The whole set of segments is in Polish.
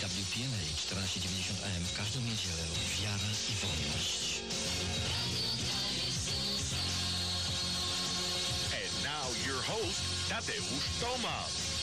EWTN 1490 AM w każdą niedzielę. Wiara i wolność. And now your host, Tadeusz Tomasz.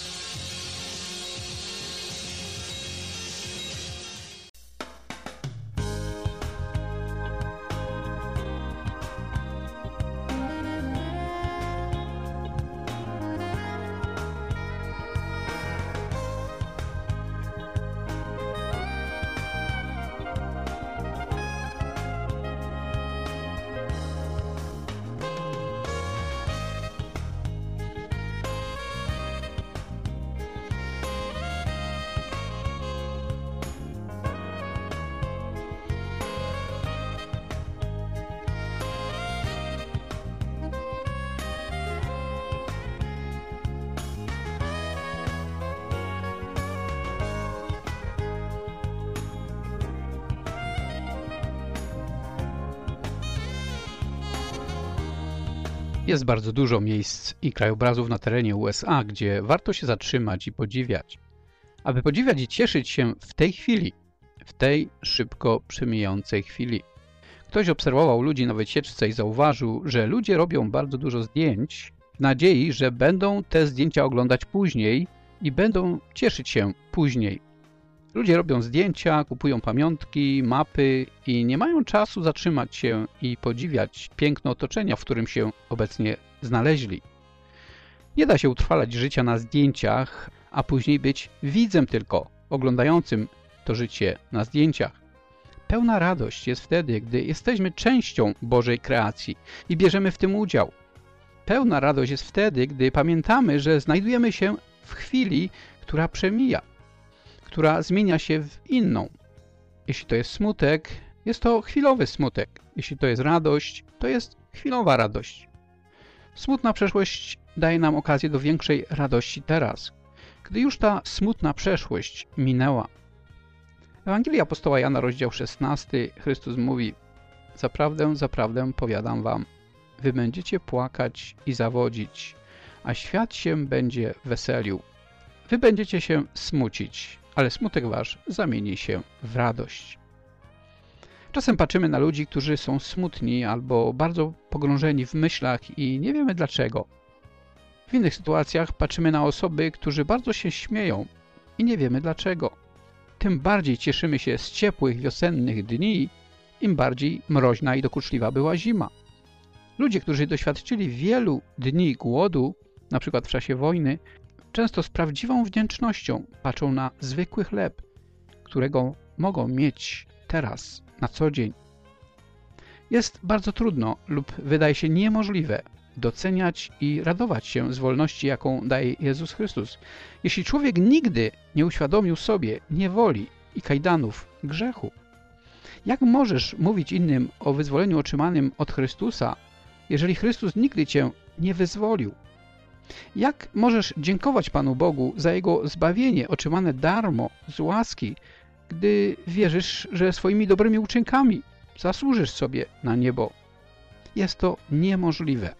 Jest bardzo dużo miejsc i krajobrazów na terenie USA, gdzie warto się zatrzymać i podziwiać. Aby podziwiać i cieszyć się w tej chwili, w tej szybko przemijającej chwili. Ktoś obserwował ludzi na wycieczce i zauważył, że ludzie robią bardzo dużo zdjęć w nadziei, że będą te zdjęcia oglądać później i będą cieszyć się później. Ludzie robią zdjęcia, kupują pamiątki, mapy i nie mają czasu zatrzymać się i podziwiać piękno otoczenia, w którym się obecnie znaleźli. Nie da się utrwalać życia na zdjęciach, a później być widzem tylko, oglądającym to życie na zdjęciach. Pełna radość jest wtedy, gdy jesteśmy częścią Bożej kreacji i bierzemy w tym udział. Pełna radość jest wtedy, gdy pamiętamy, że znajdujemy się w chwili, która przemija, która zmienia się w inną. Jeśli to jest smutek, jest to chwilowy smutek. Jeśli to jest radość, to jest chwilowa radość. Smutna przeszłość daje nam okazję do większej radości teraz, gdy już ta smutna przeszłość minęła. W Ewangelii apostoła Jana, rozdział 16, Chrystus mówi: Zaprawdę, zaprawdę powiadam wam, wy będziecie płakać i zawodzić, a świat się będzie weselił. Wy będziecie się smucić, ale smutek wasz zamieni się w radość. Czasem patrzymy na ludzi, którzy są smutni albo bardzo pogrążeni w myślach i nie wiemy dlaczego. W innych sytuacjach patrzymy na osoby, którzy bardzo się śmieją i nie wiemy dlaczego. Tym bardziej cieszymy się z ciepłych wiosennych dni, im bardziej mroźna i dokuczliwa była zima. Ludzie, którzy doświadczyli wielu dni głodu, na przykład w czasie wojny, często z prawdziwą wdzięcznością patrzą na zwykły chleb, którego mogą mieć teraz, na co dzień. Jest bardzo trudno lub wydaje się niemożliwe doceniać i radować się z wolności, jaką daje Jezus Chrystus, jeśli człowiek nigdy nie uświadomił sobie niewoli i kajdanów grzechu. Jak możesz mówić innym o wyzwoleniu otrzymanym od Chrystusa, jeżeli Chrystus nigdy cię nie wyzwolił? Jak możesz dziękować Panu Bogu za Jego zbawienie otrzymane darmo z łaski, gdy wierzysz, że swoimi dobrymi uczynkami zasłużysz sobie na niebo? Jest to niemożliwe.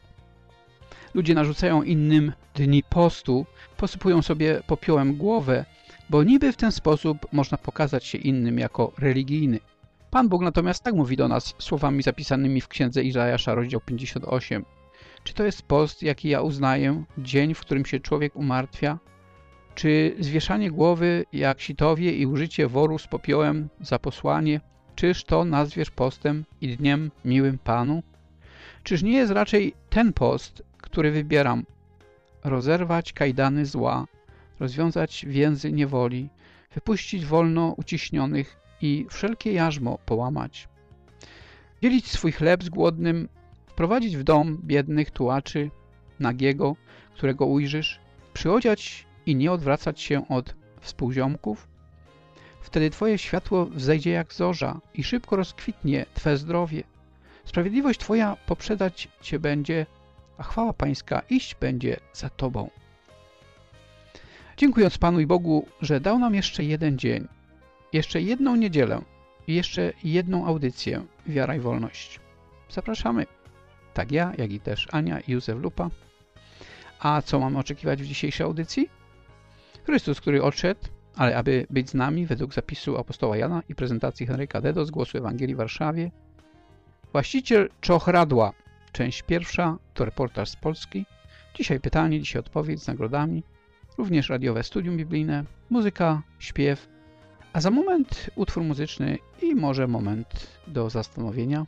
Ludzie narzucają innym dni postu, posypują sobie popiołem głowę, bo niby w ten sposób można pokazać się innym jako religijny. Pan Bóg natomiast tak mówi do nas słowami zapisanymi w księdze Izajasza, rozdział 58. Czy to jest post, jaki ja uznaję, dzień, w którym się człowiek umartwia? Czy zwieszanie głowy jak sitowie i użycie woru z popiołem za posłanie? Czyż to nazwiesz postem i dniem miłym Panu? Czyż nie jest raczej ten post, który wybieram? Rozerwać kajdany zła, rozwiązać więzy niewoli, wypuścić wolno uciśnionych i wszelkie jarzmo połamać. Dzielić swój chleb z głodnym, wprowadzić w dom biednych tułaczy, nagiego, którego ujrzysz, przyodziać i nie odwracać się od współziomków? Wtedy Twoje światło wzejdzie jak zorza i szybko rozkwitnie Twe zdrowie. Sprawiedliwość Twoja poprzedzać Cię będzie, a chwała Pańska iść będzie za Tobą. Dziękując Panu i Bogu, że dał nam jeszcze jeden dzień, jeszcze jedną niedzielę i jeszcze jedną audycję Wiara i Wolność. Zapraszamy. Tak ja, jak i też Ania i Józef Lupa. A co mamy oczekiwać w dzisiejszej audycji? Chrystus, który odszedł, Ale aby być z nami według zapisu apostoła Jana i prezentacji Henryka Dedo z Głosu Ewangelii w Warszawie, właściciel Czochradła, część pierwsza, to reportaż z Polski. Dzisiaj pytanie, dzisiaj odpowiedź z nagrodami, również radiowe studium biblijne, muzyka, śpiew, a za moment utwór muzyczny i może moment do zastanowienia.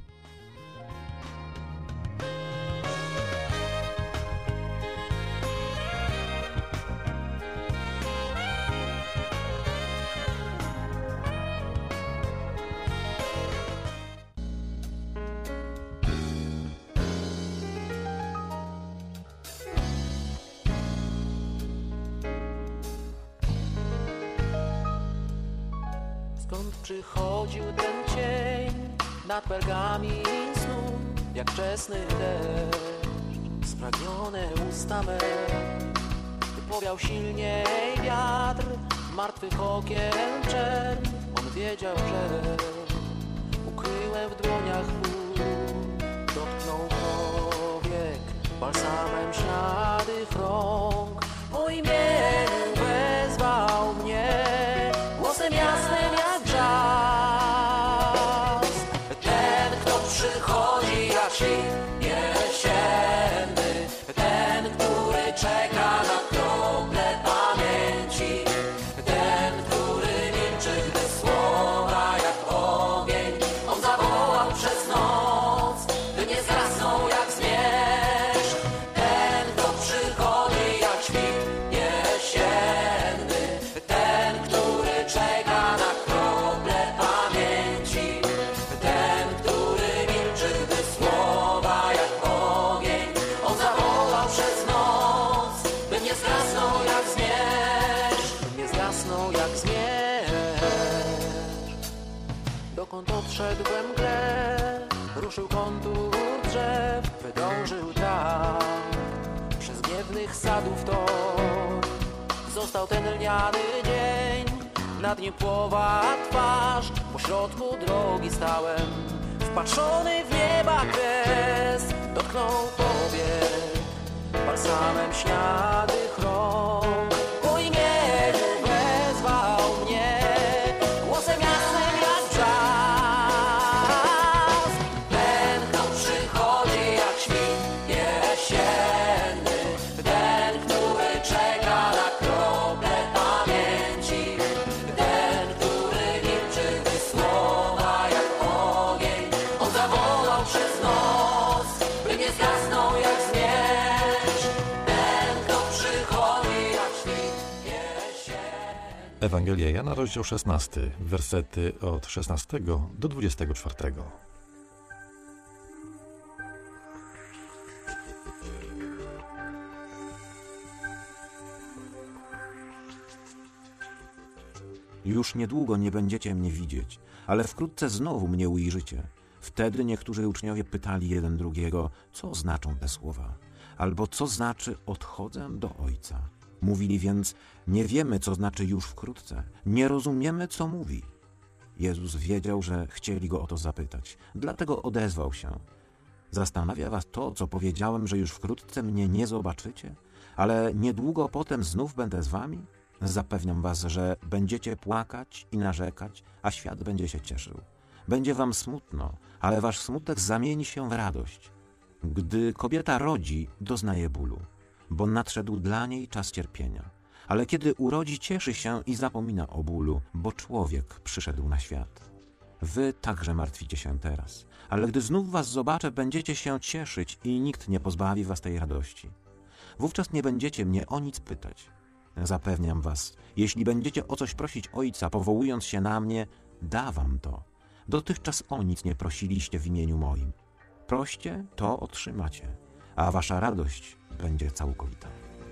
Skąd przychodził ten cień nad pergamin snu, jak wczesny deszcz, spragnione usta me. Gdy powiał silniej wiatr, martwych okien czerń, on wiedział, że ukryłem w dłoniach ból. Dotknął powiek balsamem śladych rąk, po imieniu wezwał mnie, głosem jasnym jak grzast. Ten, kto przychodzi jak świt jesienny, ten, który czeka na krople pamięci, ten, który milczy, gdy słowa jak ogień on zawołał przez noc, by nie zgasnął jak zmierzch. Ten, kto przychodzi jak świt jesienny, ten, który czeka na krople pamięci, ten, który milczy, gdy słowa jak ogień on zawołał przez noc, by nie zgasnął jak zmierzch, by nie zgasnął jak zmierzch. Dokąd odszedł we mgle, ruszył kontur drzew, wydążył tam przez gniewnych sadów tor. Został ten lniany dzień, nad nim płowa twarz, pośrodku drogi stałem, wpatrzony w nieba kres. Dotknął powiek balsamem śniadych rąk, po imieniu wezwał mnie, głosem jasnym jak wrzask. Ten, kto przychodzi jak świt jesienny, ten, który czeka na krople pamięci, ten, który milczy, gdy słowa jak ogień on zawołał przez noc, by nie zgasnął jak zmierzch. Ten, kto przychodzi jak świt jesienny. Ewangelia Jana, rozdział 16, wersety od 16 do 24. Już niedługo nie będziecie mnie widzieć, ale wkrótce znowu mnie ujrzycie. Wtedy niektórzy uczniowie pytali jeden drugiego, co znaczą te słowa, albo co znaczy odchodzę do Ojca. Mówili więc, nie wiemy, co znaczy już wkrótce, nie rozumiemy, co mówi. Jezus wiedział, że chcieli go o to zapytać, dlatego odezwał się. Zastanawia was to, co powiedziałem, że już wkrótce mnie nie zobaczycie, ale niedługo potem znów będę z wami? Zapewniam was, że będziecie płakać i narzekać, a świat będzie się cieszył. Będzie wam smutno, ale wasz smutek zamieni się w radość. Gdy kobieta rodzi, doznaje bólu, bo nadszedł dla niej czas cierpienia. Ale kiedy urodzi, cieszy się i zapomina o bólu, bo człowiek przyszedł na świat. Wy także martwicie się teraz, ale gdy znów was zobaczę, będziecie się cieszyć i nikt nie pozbawi was tej radości. Wówczas nie będziecie mnie o nic pytać. Zapewniam was, jeśli będziecie o coś prosić Ojca, powołując się na mnie, da wam to. Dotychczas o nic nie prosiliście w imieniu moim. Proście, to otrzymacie, a wasza radość będzie całkowita.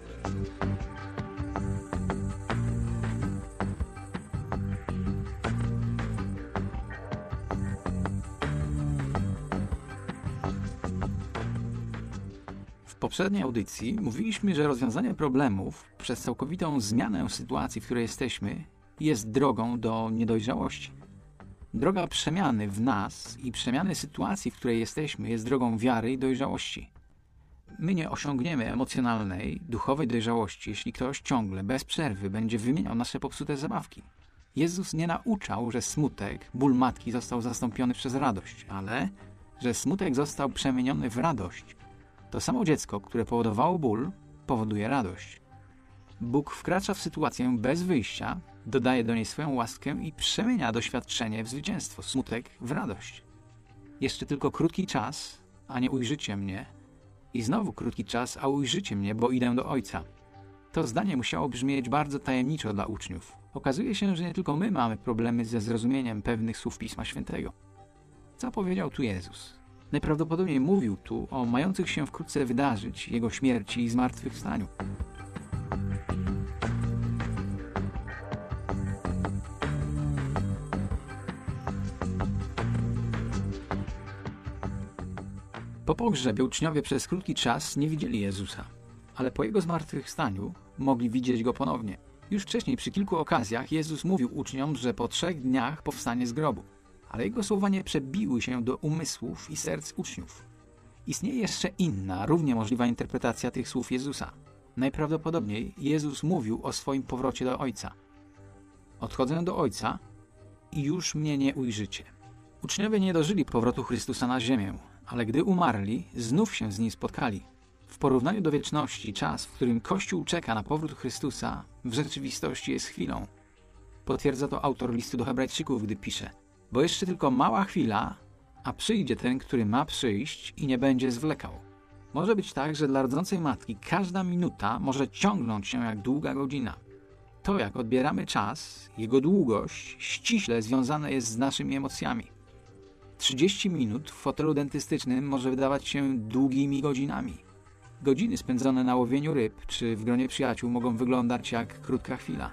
W poprzedniej audycji mówiliśmy, że rozwiązanie problemów przez całkowitą zmianę sytuacji, w której jesteśmy, jest drogą do niedojrzałości. Droga przemiany w nas i przemiany sytuacji, w której jesteśmy, jest drogą wiary i dojrzałości. My nie osiągniemy emocjonalnej, duchowej dojrzałości, jeśli ktoś ciągle, bez przerwy będzie wymieniał nasze popsute zabawki. Jezus nie nauczał, że smutek, ból matki został zastąpiony przez radość, ale że smutek został przemieniony w radość. To samo dziecko, które powodowało ból, powoduje radość. Bóg wkracza w sytuację bez wyjścia, dodaje do niej swoją łaskę i przemienia doświadczenie w zwycięstwo, smutek w radość. Jeszcze tylko krótki czas, a nie ujrzycie mnie. I znowu krótki czas, a ujrzycie mnie, bo idę do Ojca. To zdanie musiało brzmieć bardzo tajemniczo dla uczniów. Okazuje się, że nie tylko my mamy problemy ze zrozumieniem pewnych słów Pisma Świętego. Co powiedział tu Jezus? Najprawdopodobniej mówił tu o mających się wkrótce wydarzyć Jego śmierci i zmartwychwstaniu. Po pogrzebie uczniowie przez krótki czas nie widzieli Jezusa, ale po Jego zmartwychwstaniu mogli widzieć Go ponownie. Już wcześniej przy kilku okazjach Jezus mówił uczniom, że po 3 dniach powstanie z grobu, ale Jego słowa nie przebiły się do umysłów i serc uczniów. Istnieje jeszcze inna, równie możliwa interpretacja tych słów Jezusa. Najprawdopodobniej Jezus mówił o swoim powrocie do Ojca. Odchodzę do Ojca i już mnie nie ujrzycie. Uczniowie nie dożyli powrotu Chrystusa na ziemię, ale gdy umarli, znów się z Nim spotkali. W porównaniu do wieczności, czas, w którym Kościół czeka na powrót Chrystusa, w rzeczywistości jest chwilą. Potwierdza to autor listu do Hebrajczyków, gdy pisze: bo jeszcze tylko mała chwila, a przyjdzie ten, który ma przyjść i nie będzie zwlekał. Może być tak, że dla rodzącej matki każda minuta może ciągnąć się jak długa godzina. To, jak odbieramy czas, jego długość, ściśle związane jest z naszymi emocjami. 30 minut w fotelu dentystycznym może wydawać się długimi godzinami. Godziny spędzone na łowieniu ryb czy w gronie przyjaciół mogą wyglądać jak krótka chwila.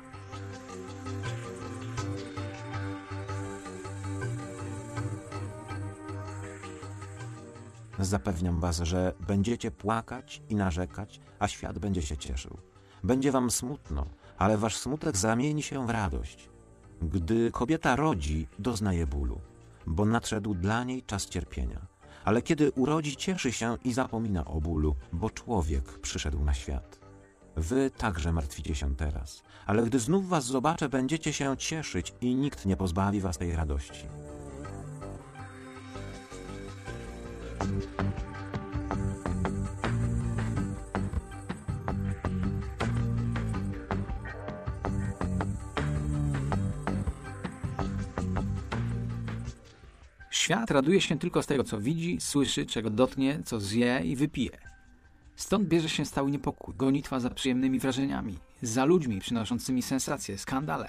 Zapewniam was, że będziecie płakać i narzekać, a świat będzie się cieszył. Będzie wam smutno, ale wasz smutek zamieni się w radość. Gdy kobieta rodzi, doznaje bólu, bo nadszedł dla niej czas cierpienia. Ale kiedy urodzi, cieszy się i zapomina o bólu, bo człowiek przyszedł na świat. Wy także martwicie się teraz, ale gdy znów was zobaczę, będziecie się cieszyć i nikt nie pozbawi was tej radości. Świat raduje się tylko z tego, co widzi, słyszy, czego dotknie, co zje i wypije. Stąd bierze się stały niepokój, gonitwa za przyjemnymi wrażeniami, za ludźmi przynoszącymi sensacje, skandale.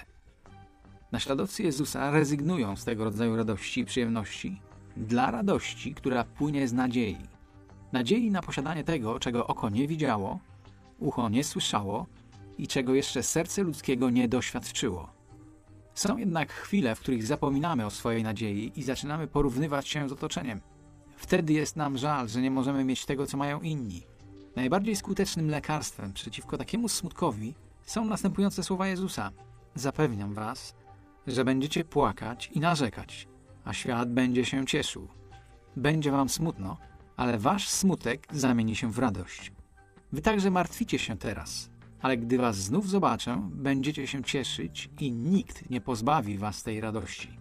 Naśladowcy Jezusa rezygnują z tego rodzaju radości i przyjemności dla radości, która płynie z nadziei. Nadziei na posiadanie tego, czego oko nie widziało, ucho nie słyszało i czego jeszcze serce ludzkiego nie doświadczyło. Są jednak chwile, w których zapominamy o swojej nadziei i zaczynamy porównywać się z otoczeniem. Wtedy jest nam żal, że nie możemy mieć tego, co mają inni. Najbardziej skutecznym lekarstwem przeciwko takiemu smutkowi są następujące słowa Jezusa. Zapewniam was, że będziecie płakać i narzekać, a świat będzie się cieszył. Będzie wam smutno, ale wasz smutek zamieni się w radość. Wy także martwicie się teraz, ale gdy was znów zobaczę, będziecie się cieszyć i nikt nie pozbawi was tej radości.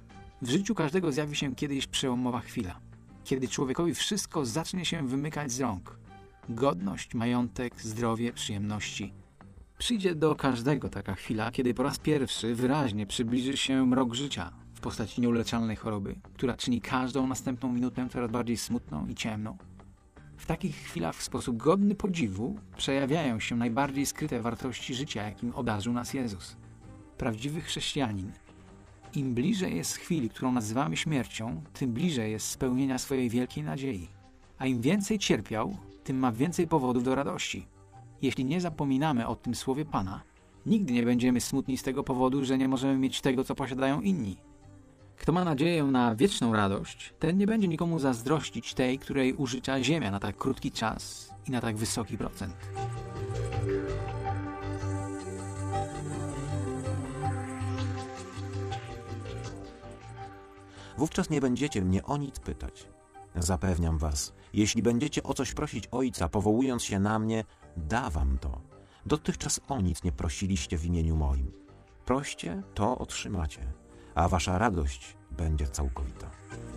W życiu każdego zjawi się kiedyś przełomowa chwila, kiedy człowiekowi wszystko zacznie się wymykać z rąk. Godność, majątek, zdrowie, przyjemności. Przyjdzie do każdego taka chwila, kiedy po raz pierwszy wyraźnie przybliży się mrok życia w postaci nieuleczalnej choroby, która czyni każdą następną minutę coraz bardziej smutną i ciemną. W takich chwilach w sposób godny podziwu przejawiają się najbardziej skryte wartości życia, jakim obdarzył nas Jezus. Prawdziwy chrześcijanin. Im bliżej jest chwili, którą nazywamy śmiercią, tym bliżej jest spełnienia swojej wielkiej nadziei. A im więcej cierpiał, tym ma więcej powodów do radości. Jeśli nie zapominamy o tym słowie Pana, nigdy nie będziemy smutni z tego powodu, że nie możemy mieć tego, co posiadają inni. Kto ma nadzieję na wieczną radość, ten nie będzie nikomu zazdrościć tej, której użycza ziemia na tak krótki czas i na tak wysoki procent. Wówczas nie będziecie mnie o nic pytać. Zapewniam was, jeśli będziecie o coś prosić Ojca, powołując się na mnie, da wam to. Dotychczas o nic nie prosiliście w imieniu moim. Proście, to otrzymacie, a wasza radość będzie całkowita.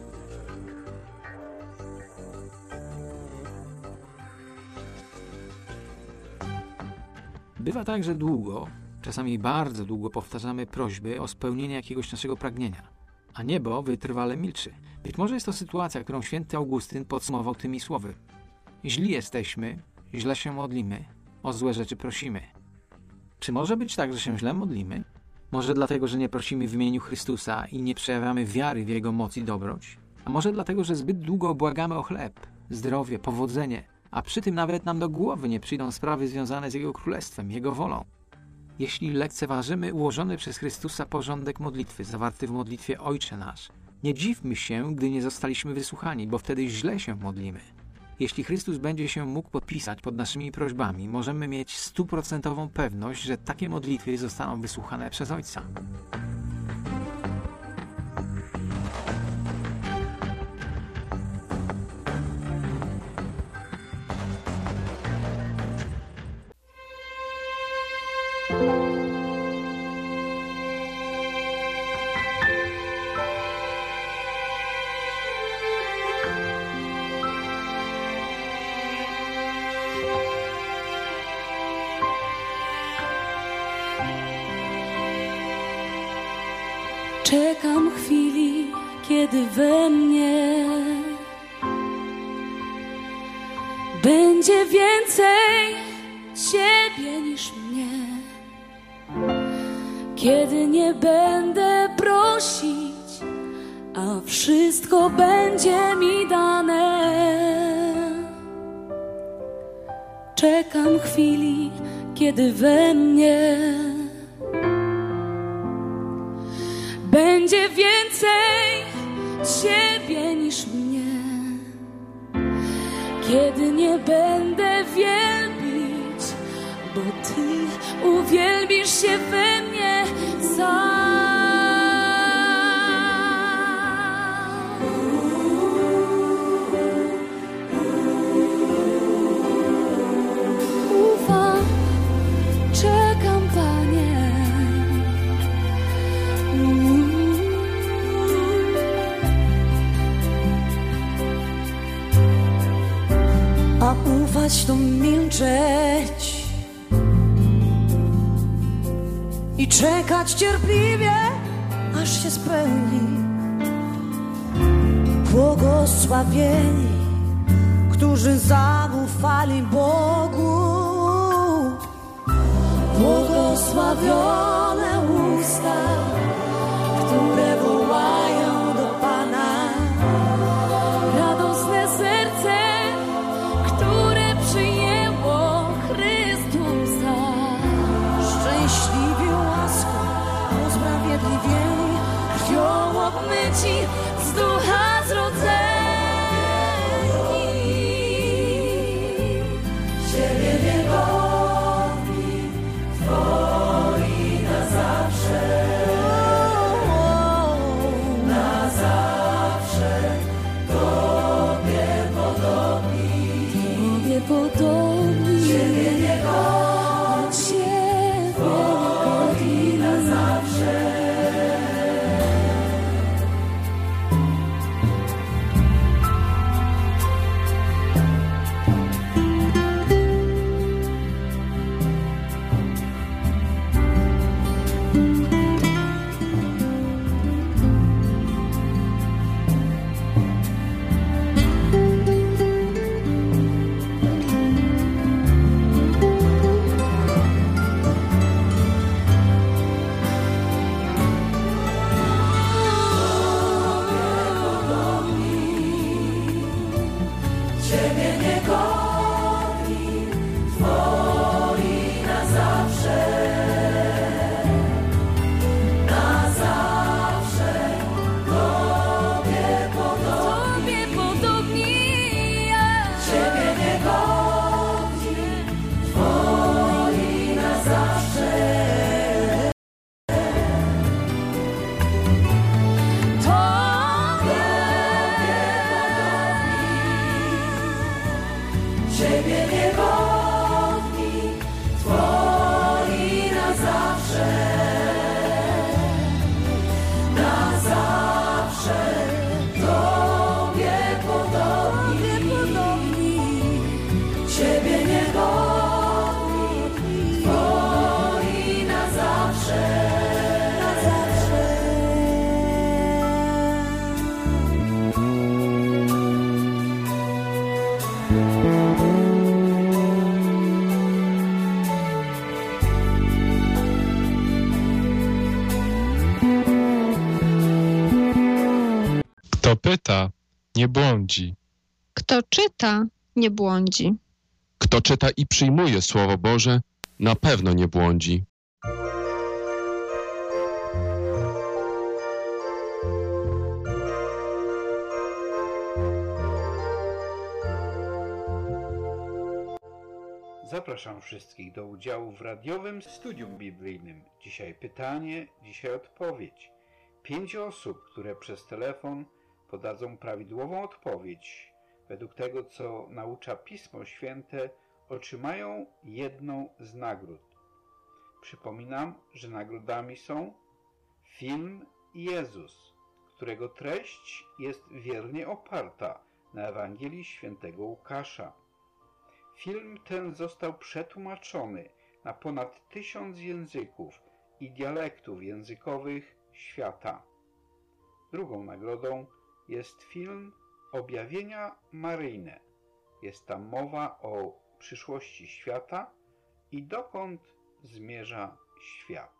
Bywa tak, że długo, czasami bardzo długo powtarzamy prośby o spełnienie jakiegoś naszego pragnienia, a niebo wytrwale milczy. Być może jest to sytuacja, którą święty Augustyn podsumował tymi słowy. Źli jesteśmy, źle się modlimy, o złe rzeczy prosimy. Czy może być tak, że się źle modlimy? Może dlatego, że nie prosimy w imieniu Chrystusa i nie przejawiamy wiary w Jego moc i dobroć? A może dlatego, że zbyt długo błagamy o chleb, zdrowie, powodzenie, a przy tym nawet nam do głowy nie przyjdą sprawy związane z Jego Królestwem, Jego wolą? Jeśli lekceważymy ułożony przez Chrystusa porządek modlitwy zawarty w modlitwie Ojcze Nasz, nie dziwmy się, gdy nie zostaliśmy wysłuchani, bo wtedy źle się modlimy. Jeśli Chrystus będzie się mógł podpisać pod naszymi prośbami, możemy mieć 100% pewność, że takie modlitwy zostaną wysłuchane przez Ojca. Czekam chwili, kiedy we mnie będzie więcej Ciebie niż mnie. Kiedy nie będę prosić, a wszystko będzie mi dane. Czekam chwili, kiedy we mnie będzie więcej Ciebie niż mnie. Kiedy nie będę wielbić, bo Ty uwielbisz się we mnie sam. Ufam, czekam, Panie. A ufać to milczeć i czekać cierpliwie, aż się spełni. Błogosławieni, którzy zaufali Bogu. Błogosławione usta, które wołają do Pana. Radosne serce, które przyjęło Chrystusa. Szczęśliwi łaską, usprawiedliwieni, krwią obmyci, z ducha zrodzeni. Ciebie niegodni, twoi na zawsze. Na zawsze Tobie podobni. Tobie podobni. Ciebie niegodni, twoi na zawsze. Kto pyta, nie błądzi. Kto czyta, nie błądzi. Kto czyta i przyjmuje Słowo Boże, na pewno nie błądzi. Zapraszam wszystkich do udziału w radiowym studium biblijnym. Dzisiaj pytanie, dzisiaj odpowiedź. 5 osób, które przez telefon podadzą prawidłową odpowiedź, według tego, co naucza Pismo Święte, otrzymają jedną z nagród. Przypominam, że nagrodami są film Jezus, którego treść jest wiernie oparta na Ewangelii Świętego Łukasza. Film ten został przetłumaczony na ponad 1000 języków i dialektów językowych świata. Drugą nagrodą jest film Objawienia Maryjne. Jest tam mowa o przyszłości świata i dokąd zmierza świat.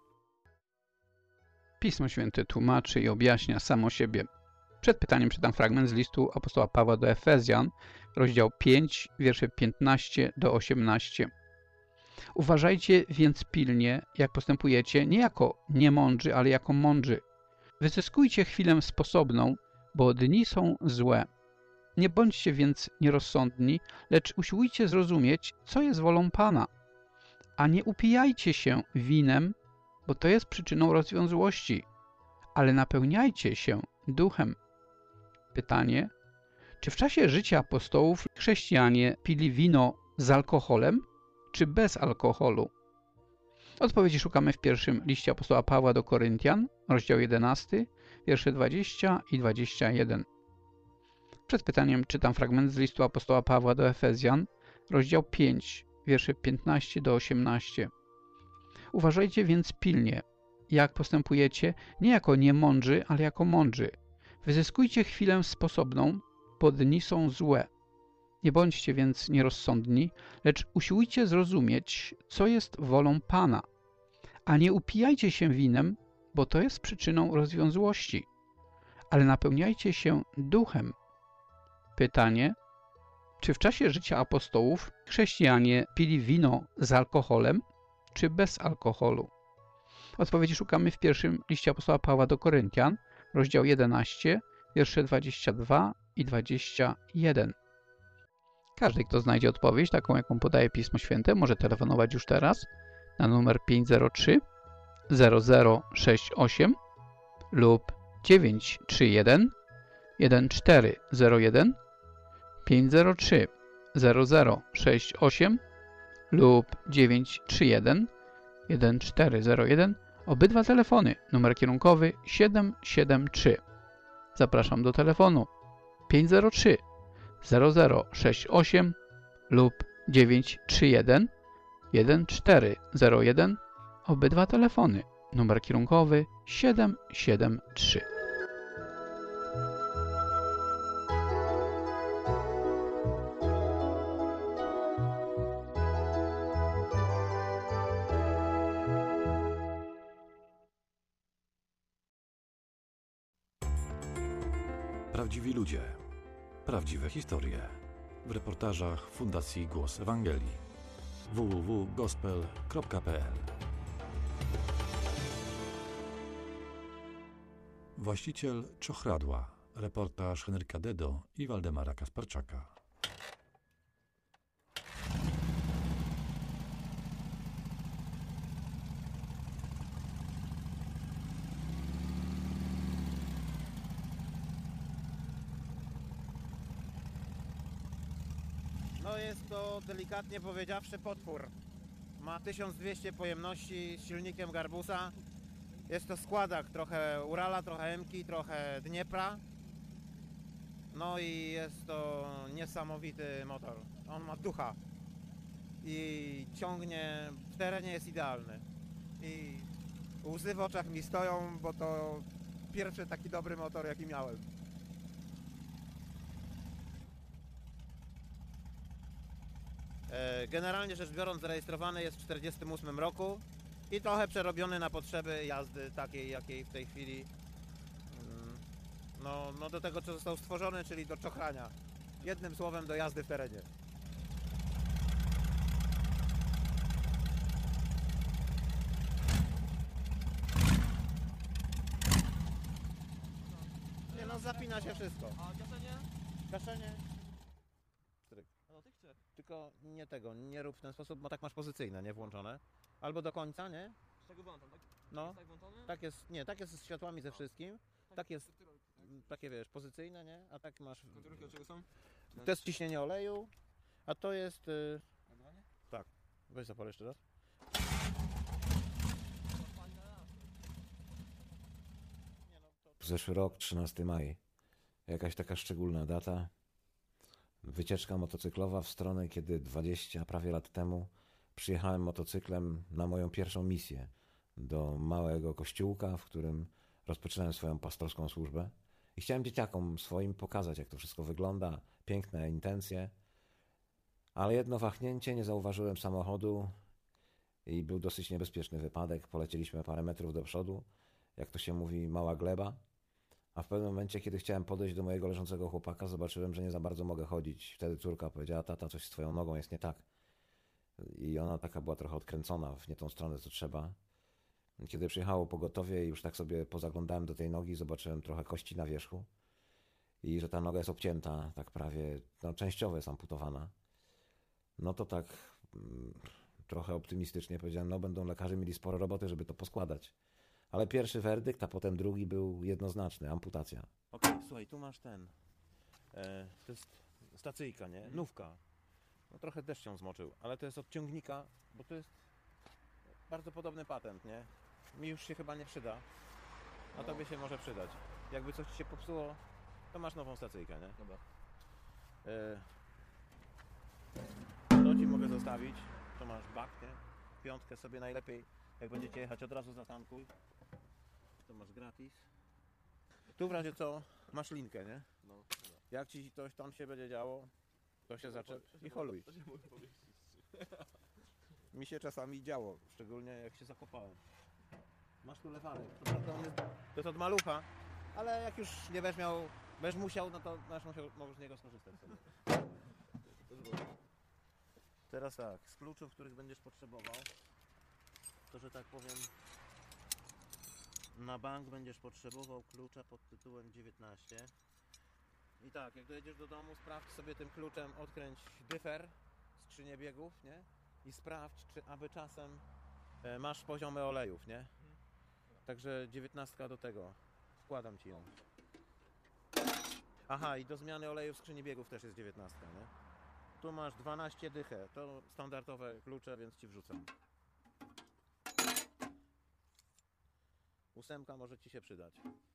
Pismo Święte tłumaczy i objaśnia samo siebie. Przed pytaniem czytam fragment z listu apostoła Pawła do Efezjan, rozdział 5, wiersze 15 do 18. Uważajcie więc pilnie, jak postępujecie, nie jako niemądrzy, ale jako mądrzy. Wyzyskujcie chwilę sposobną, bo dni są złe. Nie bądźcie więc nierozsądni, lecz usiłujcie zrozumieć, co jest wolą Pana. A nie upijajcie się winem, bo to jest przyczyną rozwiązłości, ale napełniajcie się duchem. Pytanie: czy w czasie życia apostołów chrześcijanie pili wino z alkoholem, czy bez alkoholu? Odpowiedzi szukamy w pierwszym liście apostoła Pawła do Koryntian, rozdział 11, wiersze 20 i 21. Przed pytaniem czytam fragment z listu apostoła Pawła do Efezjan, rozdział 5, wiersze 15 do 18. Uważajcie więc pilnie, jak postępujecie, nie jako niemądrzy, ale jako mądrzy. Wyzyskujcie chwilę sposobną, bo dni są złe. Nie bądźcie więc nierozsądni, lecz usiłujcie zrozumieć, co jest wolą Pana. A nie upijajcie się winem, bo to jest przyczyną rozwiązłości, ale napełniajcie się duchem. Pytanie: czy w czasie życia apostołów chrześcijanie pili wino z alkoholem, czy bez alkoholu? Odpowiedzi szukamy w pierwszym liście apostoła Pawła do Koryntian, rozdział 11, wiersze 22 i 21. Każdy, kto znajdzie odpowiedź, taką jaką podaje Pismo Święte, może telefonować już teraz na numer 503 0068 lub 931 1401, 503 0068 lub 931 1401. Obydwa telefony, numer kierunkowy 773. Zapraszam do telefonu 503 0068 lub 931 1401. Obydwa telefony, numer kierunkowy 773. Prawdziwi ludzie. Prawdziwe historie. W reportażach Fundacji Głos Ewangelii. www.gospel.pl. Właściciel Czochradła. Reportaż Henryka Dedo i Waldemara Kasparczaka. No jest to delikatnie powiedziawszy potwór. Ma 1200 pojemności z silnikiem Garbusa. Jest to składak, trochę Urala, trochę Emki, trochę Dniepra. No i jest to niesamowity motor. On ma ducha i ciągnie, w terenie jest idealny. I łzy w oczach mi stoją, bo to pierwszy taki dobry motor, jaki miałem. Generalnie rzecz biorąc, zarejestrowany jest w 1948 roku i trochę przerobiony na potrzeby jazdy takiej, jakiej w tej chwili no do tego, co został stworzony, czyli do czochrania. Jednym słowem, do jazdy w terenie. Nie no, zapina się wszystko. A gaszenie? Gaszenie? Stryk. No tych czy? Tylko nie tego, nie rób w ten sposób, bo tak masz pozycyjne, nie włączone. Albo do końca, nie? Z czego włączam, tak? No. Jest tak włączony? Tak jest, nie, tak jest z światłami ze wszystkim. Tak jest, takie wiesz, pozycyjne, nie? A tak masz... Kontrolki od czego są? To jest ciśnienie oleju, a to jest... Ładowanie? Tak. Weź zapal jeszcze raz. Zeszły rok, 13 maj. Jakaś taka szczególna data. Wycieczka motocyklowa w stronę, kiedy 20 prawie lat temu przyjechałem motocyklem na moją pierwszą misję do małego kościółka, w którym rozpoczynałem swoją pastorską służbę. I chciałem dzieciakom swoim pokazać, jak to wszystko wygląda, piękne intencje. Ale jedno wahnięcie, nie zauważyłem samochodu i był dosyć niebezpieczny wypadek. Polecieliśmy parę metrów do przodu, jak to się mówi, mała gleba. A w pewnym momencie, kiedy chciałem podejść do mojego leżącego chłopaka, zobaczyłem, że nie za bardzo mogę chodzić. Wtedy córka powiedziała: tata, coś z twoją nogą jest nie tak. I ona taka była trochę odkręcona w nie tą stronę, co trzeba. Kiedy przyjechało pogotowie i już tak sobie pozaglądałem do tej nogi, zobaczyłem trochę kości na wierzchu i że ta noga jest obcięta, tak prawie, no częściowo jest amputowana. No to tak trochę optymistycznie powiedziałem, no będą lekarze mieli sporo roboty, żeby to poskładać. Ale pierwszy werdykt, a potem drugi był jednoznaczny, amputacja. Okej, słuchaj, tu masz ten, to jest stacyjka, nie? Nówka. No trochę deszcz ją zmoczył, ale to jest od ciągnika, bo to jest bardzo podobny patent, nie? Mi już się chyba nie przyda, a tobie się może przydać. Jakby coś ci się popsuło, to masz nową stacyjkę, nie? Dobra. To ci mogę zostawić, to masz bak, nie? Piątkę sobie najlepiej, jak będziecie jechać, od razu zatankuj. To masz gratis. Tu w razie co, masz linkę, nie? No. Jak ci coś tam się będzie działo, to się zaczep i holuj. To się mogę pomieścić. Mi się czasami działo, szczególnie jak się zakopałem. Masz tu lewarek, to prawda on jest, to jest od malucha, ale jak już nie będziesz musiał, no to możesz z niego skorzystać sobie. Teraz tak, z kluczów, których będziesz potrzebował, to że tak powiem, na bank będziesz potrzebował klucza pod tytułem 19. I tak, jak dojedziesz do domu, sprawdź sobie tym kluczem, odkręć dyfer, skrzynię biegów, nie? I sprawdź, czy aby czasem masz poziomy olejów, nie? Także 19 do tego. Wkładam ci ją. Aha, i do zmiany oleju w skrzyni biegów też jest 19, nie? Tu masz 12 dychę. To standardowe klucze, więc ci wrzucam. 8 może ci się przydać.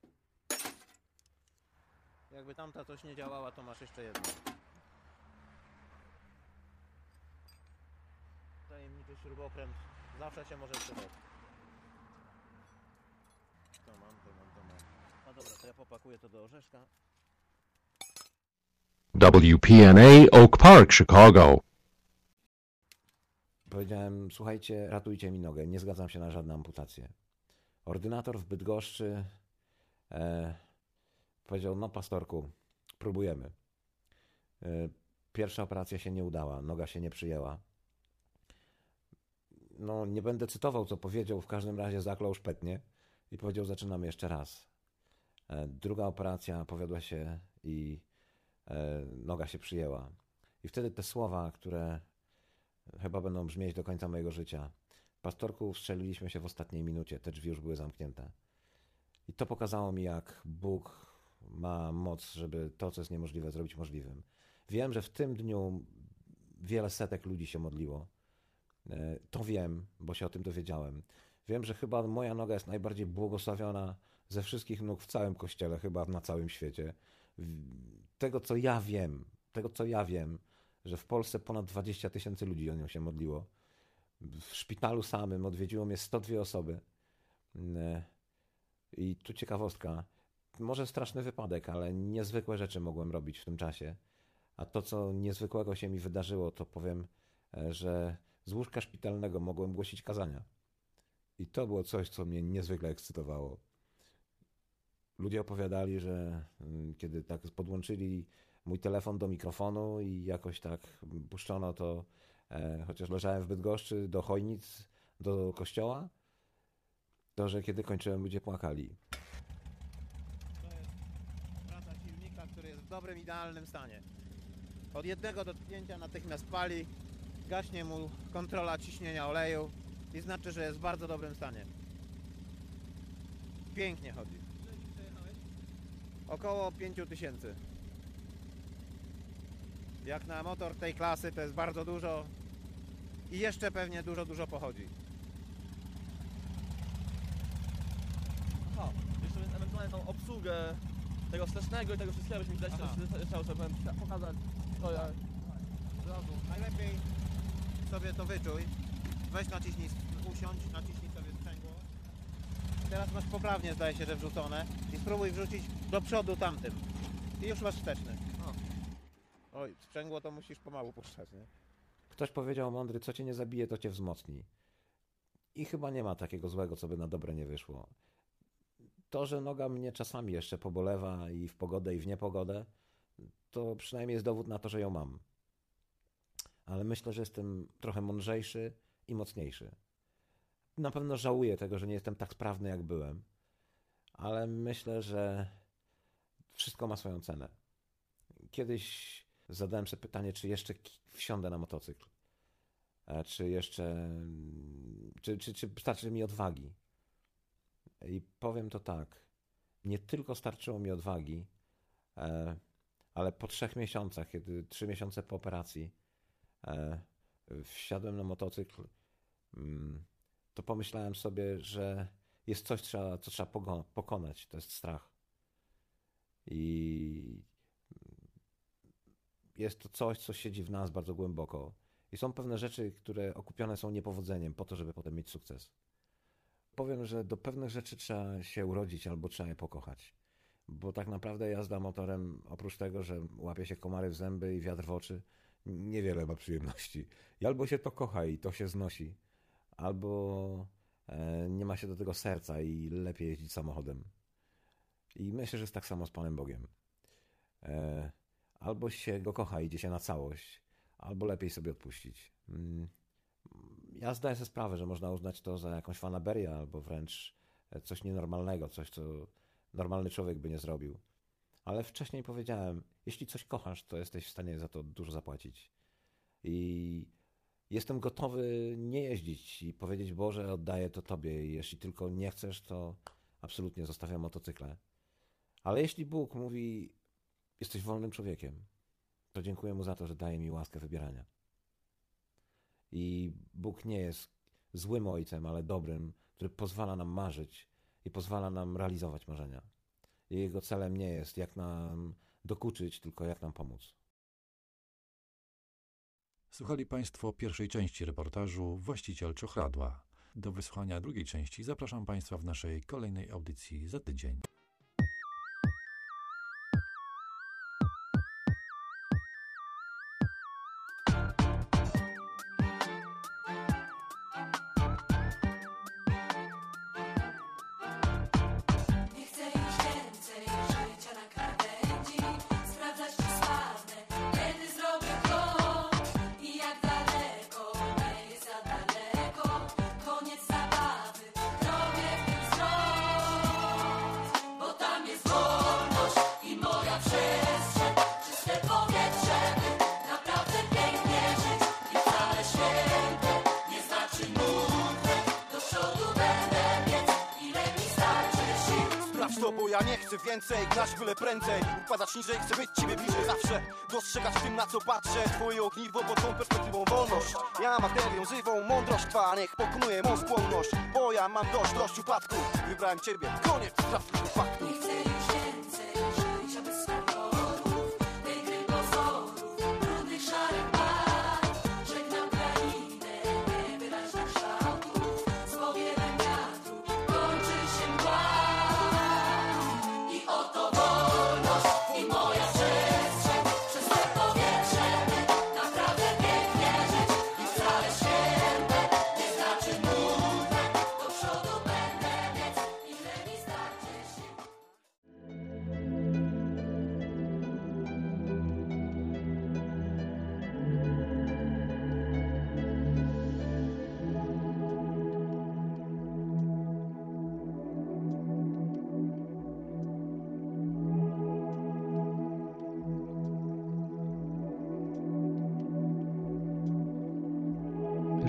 Jakby tamta coś nie działała, to masz jeszcze jedną. Tajemniczy śrubokręt zawsze się może przydać. To mam. No dobra, to ja popakuję to do orzeszka. WPNA Oak Park, Chicago. Powiedziałem: słuchajcie, ratujcie mi nogę, nie zgadzam się na żadne amputacje. Ordynator w Bydgoszczy powiedział: no pastorku, próbujemy. Pierwsza operacja się nie udała, noga się nie przyjęła. No nie będę cytował, co powiedział, w każdym razie zaklął szpetnie i powiedział: zaczynamy jeszcze raz. Druga operacja powiodła się i noga się przyjęła. I wtedy te słowa, które chyba będą brzmieć do końca mojego życia: pastorku, wstrzeliliśmy się w ostatniej minucie, te drzwi już były zamknięte. I to pokazało mi, jak Bóg ma moc, żeby to, co jest niemożliwe, zrobić możliwym. Wiem, że w tym dniu wiele setek ludzi się modliło. To wiem, bo się o tym dowiedziałem. Wiem, że chyba moja noga jest najbardziej błogosławiona ze wszystkich nóg w całym Kościele, chyba na całym świecie. Tego, co ja wiem, że w Polsce ponad 20 000 ludzi o nią się modliło. W szpitalu samym odwiedziło mnie 102 osoby. I tu ciekawostka. Może straszny wypadek, ale niezwykłe rzeczy mogłem robić w tym czasie. A to, co niezwykłego się mi wydarzyło, to powiem, że z łóżka szpitalnego mogłem głosić kazania. I to było coś, co mnie niezwykle ekscytowało. Ludzie opowiadali, że kiedy tak podłączyli mój telefon do mikrofonu i jakoś tak puszczono to, chociaż leżałem w Bydgoszczy, do Chojnic, do kościoła, to, że kiedy kończyłem, ludzie płakali. To jest praca silnika, który jest w dobrym, idealnym stanie. Od jednego dotknięcia natychmiast pali, gaśnie mu kontrola ciśnienia oleju i znaczy, że jest w bardzo dobrym stanie. Pięknie chodzi. Około 5000. Jak na motor tej klasy to jest bardzo dużo i jeszcze pewnie dużo pochodzi. Aha, jeszcze więc ewentualnie tą obsługę tego wstecznego i tego wszystkiego byśmy widać, chciał sobie pokazać. To ja... Najlepiej sobie to wyczuj. Weź naciśnij, usiądź, naciśnij sobie sprzęgło. Teraz masz poprawnie, zdaje się, że wrzucone i spróbuj wrzucić do przodu tamtym. I już masz wsteczny. Oj, sprzęgło to musisz pomału puszczać, nie? Ktoś powiedział mądry, co cię nie zabije, to cię wzmocni. I chyba nie ma takiego złego, co by na dobre nie wyszło. To, że noga mnie czasami jeszcze pobolewa i w pogodę, i w niepogodę, to przynajmniej jest dowód na to, że ją mam. Ale myślę, że jestem trochę mądrzejszy i mocniejszy. Na pewno żałuję tego, że nie jestem tak sprawny, jak byłem. Ale myślę, że wszystko ma swoją cenę. Kiedyś zadałem sobie pytanie, czy jeszcze wsiądę na motocykl. Czy jeszcze... Czy starczy mi odwagi. I powiem to tak. Nie tylko starczyło mi odwagi, ale po 3 miesiącach, kiedy 3 miesiące po operacji wsiadłem na motocykl, to pomyślałem sobie, że jest coś, co trzeba pokonać. To jest strach. I jest to coś, co siedzi w nas bardzo głęboko. I są pewne rzeczy, które okupione są niepowodzeniem po to, żeby potem mieć sukces. Powiem, że do pewnych rzeczy trzeba się urodzić albo trzeba je pokochać. Bo tak naprawdę jazda motorem, oprócz tego, że łapie się komary w zęby i wiatr w oczy, niewiele ma przyjemności. I albo się to kocha i to się znosi, albo nie ma się do tego serca i lepiej jeździć samochodem. I myślę, że jest tak samo z Panem Bogiem. Albo się go kocha i idzie się na całość, albo lepiej sobie odpuścić. Ja zdaję sobie sprawę, że można uznać to za jakąś fanaberię, albo wręcz coś nienormalnego, coś, co normalny człowiek by nie zrobił. Ale wcześniej powiedziałem, jeśli coś kochasz, to jesteś w stanie za to dużo zapłacić. I jestem gotowy nie jeździć i powiedzieć, Boże, oddaję to Tobie i jeśli tylko nie chcesz, to absolutnie zostawiam motocykle. Ale jeśli Bóg mówi, jesteś wolnym człowiekiem, to dziękuję Mu za to, że daje mi łaskę wybierania. I Bóg nie jest złym ojcem, ale dobrym, który pozwala nam marzyć i pozwala nam realizować marzenia. I Jego celem nie jest, jak nam dokuczyć, tylko jak nam pomóc. Słuchali Państwo pierwszej części reportażu Właściciel Czochradła. Do wysłuchania drugiej części zapraszam Państwa w naszej kolejnej audycji za tydzień. Bo ja nie chcę więcej, grać byle prędzej, upadać niżej, chcę być ciebie bliżej zawsze, dostrzegać w tym, na co patrzę, twoje ogniwo, bo tą perspektywą wolność. Ja materią żywą, mądrość twa, niech pokonuje mą skłonność, bo ja mam dość upadków, wybrałem ciebie, koniec trafnych faktów. Nie chcę już więcej życia bez kolorów, tej gry pozorów, brudnych szarych barw. Żegnam krainę niewyraźnych kształtów, z powiewem wiatru kończy się mgła. I oto wolność i moja przestrzeń, przez te powietrze naprawdę pięknie żyć i wcale święte nie znaczy nudne. Do przodu będę biec, ile mi starczy sił.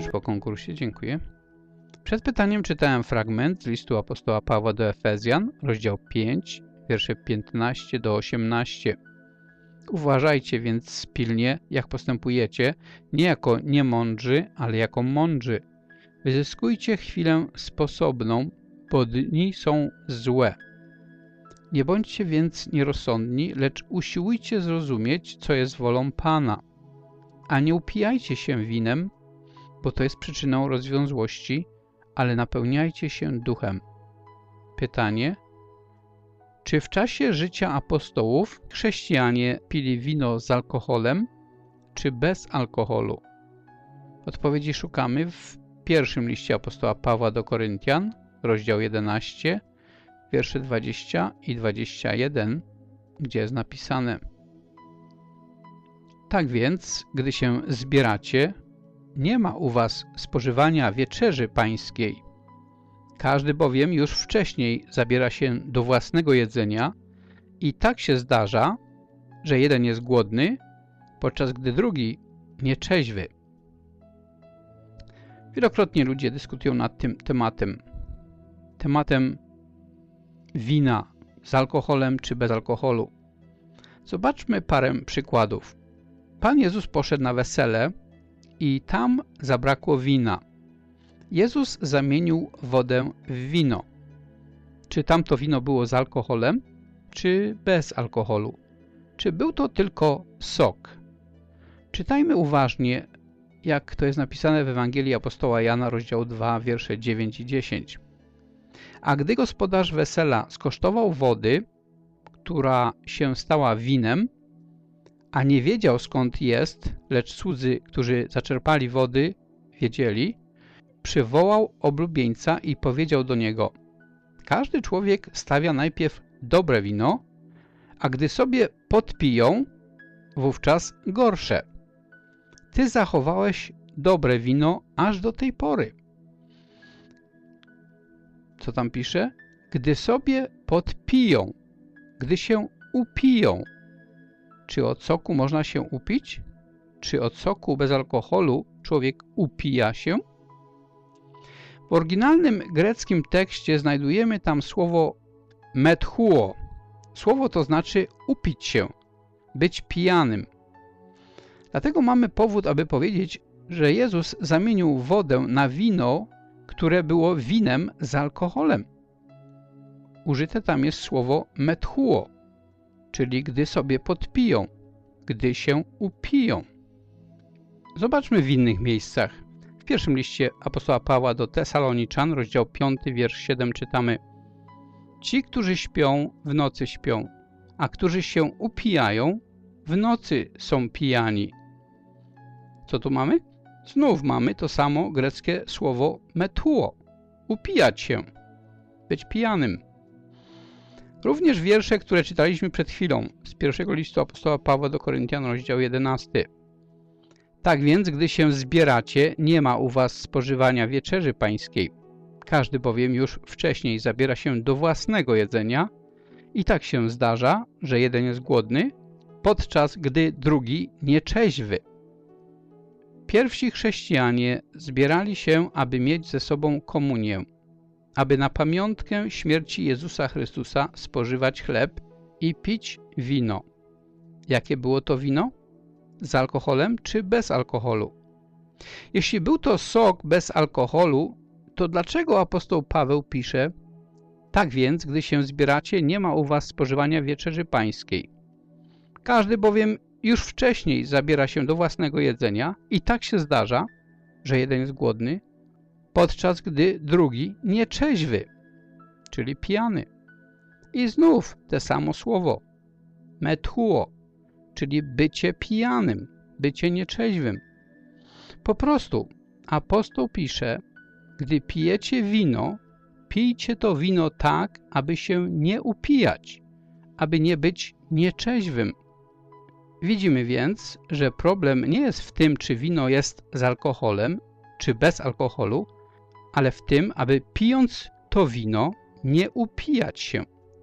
Już po konkursie, dziękuję. Przed pytaniem czytałem fragment z listu apostoła Pawła do Efezjan, rozdział 5, wiersze 15 do 18. Uważajcie więc pilnie, jak postępujecie, nie jako niemądrzy, ale jako mądrzy. Wyzyskujcie chwilę sposobną, bo dni są złe. Nie bądźcie więc nierozsądni, lecz usiłujcie zrozumieć, co jest wolą Pana. A nie upijajcie się winem, bo to jest przyczyną rozwiązłości, ale napełniajcie się duchem. Pytanie: czy w czasie życia apostołów chrześcijanie pili wino z alkoholem, czy bez alkoholu? Odpowiedzi szukamy w pierwszym liście apostoła Pawła do Koryntian, rozdział 11, wiersze 20 i 21, gdzie jest napisane: tak więc, gdy się zbieracie, nie ma u was spożywania wieczerzy pańskiej. Każdy bowiem już wcześniej zabiera się do własnego jedzenia i tak się zdarza, że jeden jest głodny, podczas gdy drugi nieczeźwy. Wielokrotnie ludzie dyskutują nad tym tematem wina z alkoholem czy bez alkoholu. Zobaczmy parę przykładów. Pan Jezus poszedł na wesele i tam zabrakło wina. Jezus zamienił wodę w wino. Czy tamto wino było z alkoholem, czy bez alkoholu? Czy był to tylko sok? Czytajmy uważnie, jak to jest napisane w Ewangelii apostoła Jana, rozdział 2, wiersze 9 i 10. A gdy gospodarz wesela skosztował wody, która się stała winem, a nie wiedział skąd jest, lecz słudzy, którzy zaczerpali wody, wiedzieli, przywołał oblubieńca i powiedział do niego: każdy człowiek stawia najpierw dobre wino, a gdy sobie podpiją, wówczas gorsze. Ty zachowałeś dobre wino aż do tej pory. Co tam pisze? Gdy sobie podpiją, gdy się upiją. Czy od soku można się upić? Czy od soku bez alkoholu człowiek upija się? W oryginalnym greckim tekście znajdujemy tam słowo methuo. Słowo to znaczy upić się, być pijanym. Dlatego mamy powód, aby powiedzieć, że Jezus zamienił wodę na wino, które było winem z alkoholem. Użyte tam jest słowo methuo, czyli gdy sobie podpiją, gdy się upiją. Zobaczmy w innych miejscach. W pierwszym liście apostoła Pawła do Tesaloniczan, rozdział 5, wiersz 7 czytamy: ci, którzy śpią, w nocy śpią, a którzy się upijają, w nocy są pijani. Co tu mamy? Znów mamy to samo greckie słowo methuo. Upijać się, być pijanym. Również wiersze, które czytaliśmy przed chwilą z pierwszego listu apostoła Pawła do Koryntian, rozdział 11. Tak więc, gdy się zbieracie, nie ma u was spożywania wieczerzy pańskiej. Każdy bowiem już wcześniej zabiera się do własnego jedzenia i tak się zdarza, że jeden jest głodny, podczas gdy drugi nieczeźwy. Pierwsi chrześcijanie zbierali się, aby mieć ze sobą komunię, aby na pamiątkę śmierci Jezusa Chrystusa spożywać chleb i pić wino. Jakie było to wino? Z alkoholem czy bez alkoholu? Jeśli był to sok bez alkoholu, to dlaczego apostoł Paweł pisze: tak więc, gdy się zbieracie, nie ma u was spożywania wieczerzy pańskiej. Każdy bowiem już wcześniej zabiera się do własnego jedzenia i tak się zdarza, że jeden jest głodny, podczas gdy drugi nieczeźwy, czyli pijany. I znów te samo słowo, methuo, czyli bycie pijanym, bycie nieczeźwym. Po prostu apostoł pisze: gdy pijecie wino, pijcie to wino tak, aby się nie upijać, aby nie być nieczeźwym. Widzimy więc, że problem nie jest w tym, czy wino jest z alkoholem, czy bez alkoholu, ale w tym, aby pijąc to wino, nie upijać się.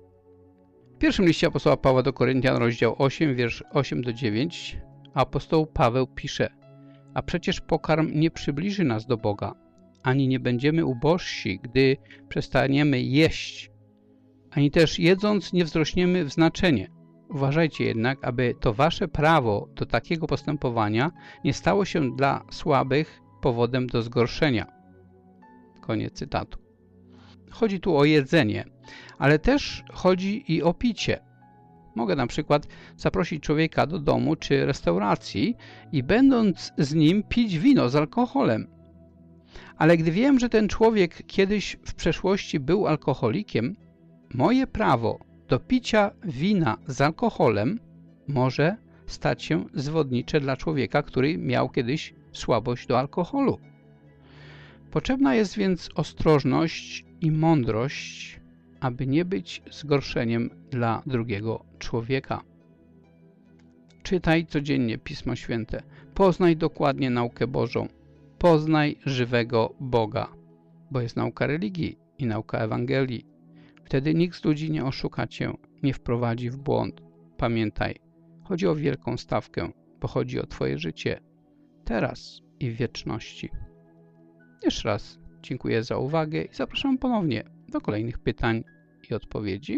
W pierwszym liście apostoła Pawła do Koryntian, rozdział 8, wiersz 8 do 9, apostoł Paweł pisze: A przecież pokarm nie przybliży nas do Boga, ani nie będziemy ubożsi, gdy przestaniemy jeść, ani też jedząc nie wzrośniemy w znaczenie. Uważajcie jednak, aby to wasze prawo do takiego postępowania nie stało się dla słabych powodem do zgorszenia. Koniec cytatu. Chodzi tu o jedzenie, ale też chodzi i o picie. Mogę na przykład zaprosić człowieka do domu czy restauracji i będąc z nim pić wino z alkoholem. Ale gdy wiem, że ten człowiek kiedyś w przeszłości był alkoholikiem, moje prawo do picia wina z alkoholem może stać się zwodnicze dla człowieka, który miał kiedyś słabość do alkoholu. Potrzebna jest więc ostrożność i mądrość, aby nie być zgorszeniem dla drugiego człowieka. Czytaj codziennie Pismo Święte. Poznaj dokładnie naukę Bożą. Poznaj żywego Boga, bo jest nauka religii i nauka Ewangelii. Wtedy nikt z ludzi nie oszuka cię, nie wprowadzi w błąd. Pamiętaj, chodzi o wielką stawkę, bo chodzi o twoje życie, teraz i w wieczności. Jeszcze raz dziękuję za uwagę i zapraszam ponownie do kolejnych pytań i odpowiedzi.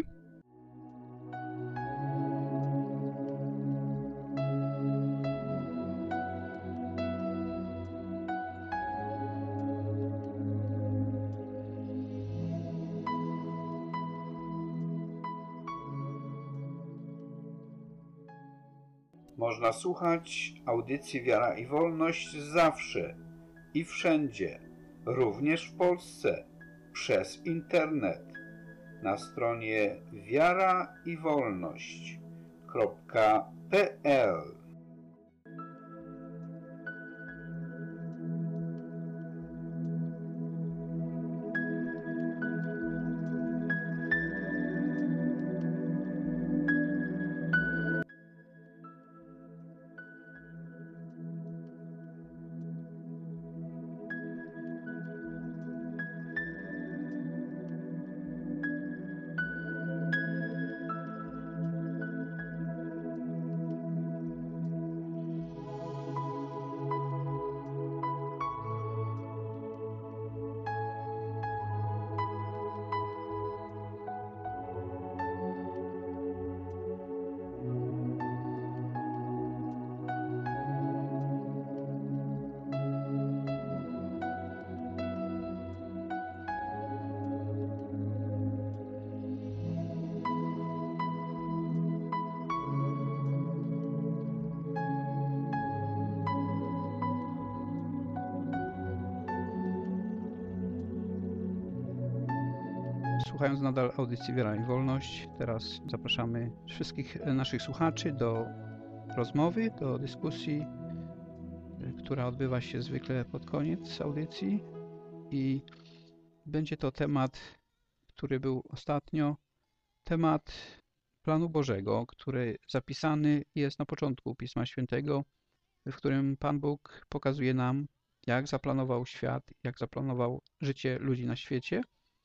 Można słuchać audycji Wiara i Wolność zawsze i wszędzie, również w Polsce, przez internet, na stronie wiaraiwolność.pl. Słuchając nadal audycji Wiara i Wolność, teraz zapraszamy wszystkich naszych słuchaczy do rozmowy, do dyskusji, która odbywa się zwykle pod koniec audycji i będzie to temat, który był ostatnio, temat planu Bożego, który zapisany jest na początku Pisma Świętego, w którym Pan Bóg pokazuje nam, jak zaplanował świat, jak zaplanował życie ludzi na świecie.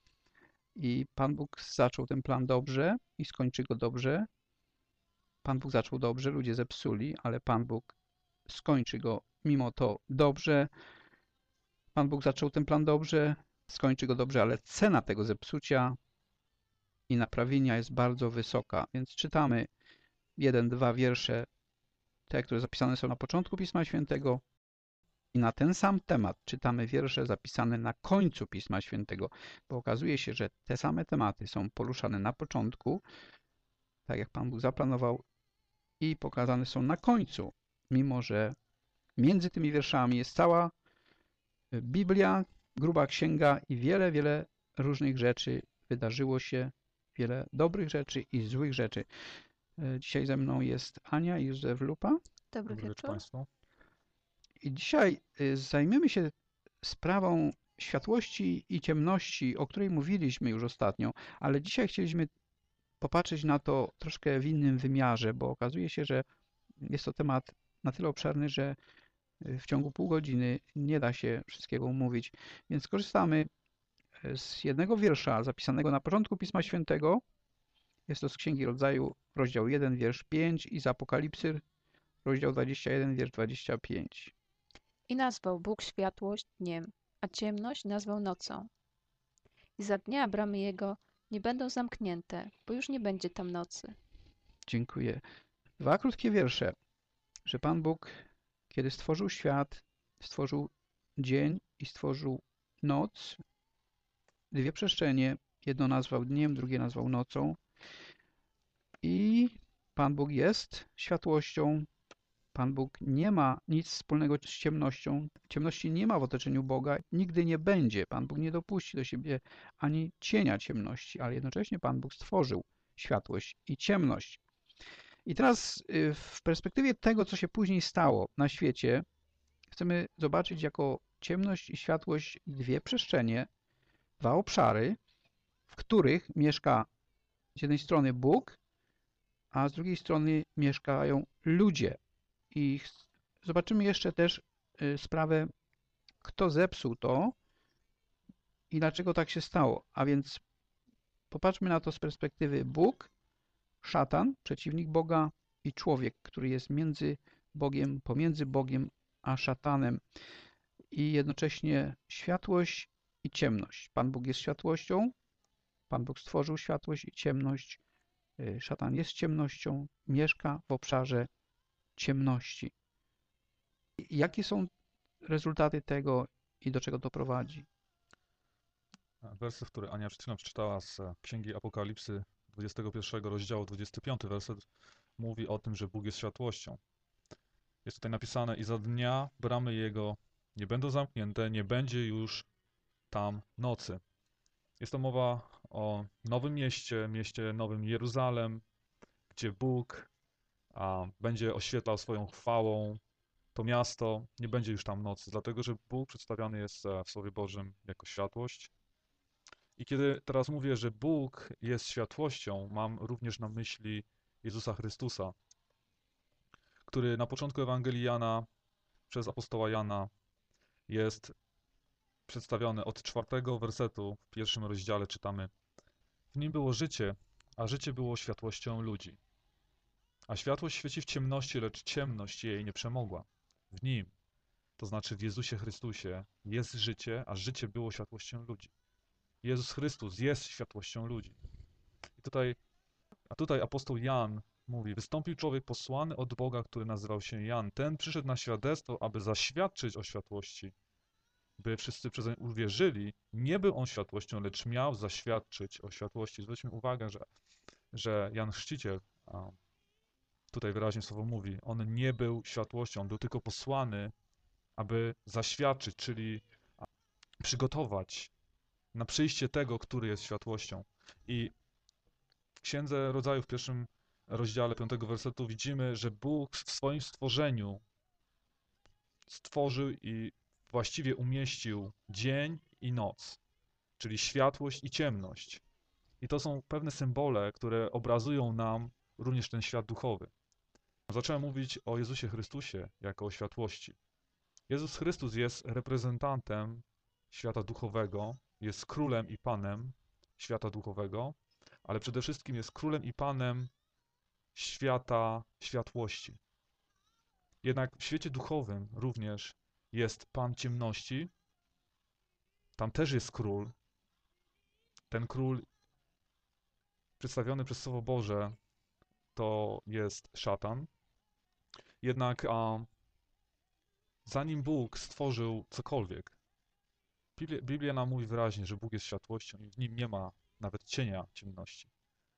I Pan Bóg zaczął ten plan dobrze i skończy go dobrze. Pan Bóg zaczął dobrze, ludzie zepsuli, ale Pan Bóg skończy go mimo to dobrze. Pan Bóg zaczął ten plan dobrze, skończy go dobrze, ale cena tego zepsucia i naprawienia jest bardzo wysoka. Więc czytamy 1-2 wiersze, te, które zapisane są na początku Pisma Świętego. I na ten sam temat czytamy wiersze zapisane na końcu Pisma Świętego, bo okazuje się, że te same tematy są poruszane na początku, tak jak Pan Bóg zaplanował, i pokazane są na końcu, mimo że między tymi wierszami jest cała Biblia, gruba księga i wiele, wiele różnych rzeczy wydarzyło się, wiele dobrych rzeczy i złych rzeczy. Dzisiaj ze mną jest Ania i Józef Lupa. Dobry wieczór Państwu. I dzisiaj zajmiemy się sprawą światłości i ciemności, o której mówiliśmy już ostatnio, ale dzisiaj chcieliśmy popatrzeć na to troszkę w innym wymiarze, bo okazuje się, że jest to temat na tyle obszerny, że w ciągu pół godziny nie da się wszystkiego omówić. Więc korzystamy z jednego wiersza zapisanego na początku Pisma Świętego. Jest to z Księgi Rodzaju, rozdział 1, wiersz 5 i z Apokalipsy, rozdział 21, wiersz 25. I nazwał Bóg światłość dniem, a ciemność nazwał nocą. I za dnia bramy Jego nie będą zamknięte, bo już nie będzie tam nocy. Dziękuję. 2 krótkie wiersze, że Pan Bóg, kiedy stworzył świat, stworzył dzień i stworzył noc, 2 przestrzenie, jedno nazwał dniem, drugie nazwał nocą. I Pan Bóg jest światłością. Pan Bóg nie ma nic wspólnego z ciemnością. Ciemności nie ma w otoczeniu Boga, nigdy nie będzie. Pan Bóg nie dopuści do siebie ani cienia ciemności, ale jednocześnie Pan Bóg stworzył światłość i ciemność. I teraz w perspektywie tego, co się później stało na świecie, chcemy zobaczyć jako ciemność i światłość 2 przestrzenie, 2 obszary, w których mieszka z jednej strony Bóg, a z drugiej strony mieszkają ludzie. I zobaczymy jeszcze też sprawę, kto zepsuł to i dlaczego tak się stało. A więc popatrzmy na to z perspektywy Bóg, szatan, przeciwnik Boga i człowiek, który jest między Bogiem, pomiędzy Bogiem a szatanem. I jednocześnie światłość i ciemność. Pan Bóg jest światłością, Pan Bóg stworzył światłość i ciemność. Szatan jest ciemnością, mieszka w obszarze ciemności. Jakie są rezultaty tego i do czego to prowadzi? Werset, który Ania przed chwilą przeczytała z Księgi Apokalipsy 21 rozdziału, 25 werset, mówi o tym, że Bóg jest światłością. Jest tutaj napisane: i za dnia bramy Jego nie będą zamknięte, nie będzie już tam nocy. Jest to mowa o nowym mieście, mieście Nowym Jeruzalem, gdzie Bóg będzie oświetlał swoją chwałą to miasto. Nie będzie już tam nocy, dlatego że Bóg przedstawiany jest w Słowie Bożym jako światłość. I kiedy teraz mówię, że Bóg jest światłością, mam również na myśli Jezusa Chrystusa, który na początku Ewangelii Jana przez apostoła Jana jest przedstawiony od 4 wersetu w 1 rozdziale czytamy: w nim było życie, a życie było światłością ludzi. A światłość świeci w ciemności, lecz ciemność jej nie przemogła. W nim, to znaczy w Jezusie Chrystusie, jest życie, a życie było światłością ludzi. Jezus Chrystus jest światłością ludzi. I tutaj apostoł Jan mówi: wystąpił człowiek posłany od Boga, który nazywał się Jan. Ten przyszedł na świadectwo, aby zaświadczyć o światłości, by wszyscy przez niego uwierzyli. Nie był on światłością, lecz miał zaświadczyć o światłości. Zwróćmy uwagę, że Jan Chrzciciel, tutaj wyraźnie słowo mówi, on nie był światłością, był tylko posłany, aby zaświadczyć, czyli przygotować na przyjście tego, który jest światłością. I w Księdze Rodzaju, w 1 rozdziale 5 wersetu widzimy, że Bóg w swoim stworzeniu stworzył i właściwie umieścił dzień i noc, czyli światłość i ciemność. I to są pewne symbole, które obrazują nam również ten świat duchowy. Zacząłem mówić o Jezusie Chrystusie jako o światłości. Jezus Chrystus jest reprezentantem świata duchowego, jest królem i panem świata duchowego, ale przede wszystkim jest królem i panem świata światłości. Jednak w świecie duchowym również jest pan ciemności, tam też jest król. Ten król przedstawiony przez Słowo Boże to jest szatan. Jednak zanim Bóg stworzył cokolwiek, Biblia nam mówi wyraźnie, że Bóg jest światłością i w nim nie ma nawet cienia ciemności.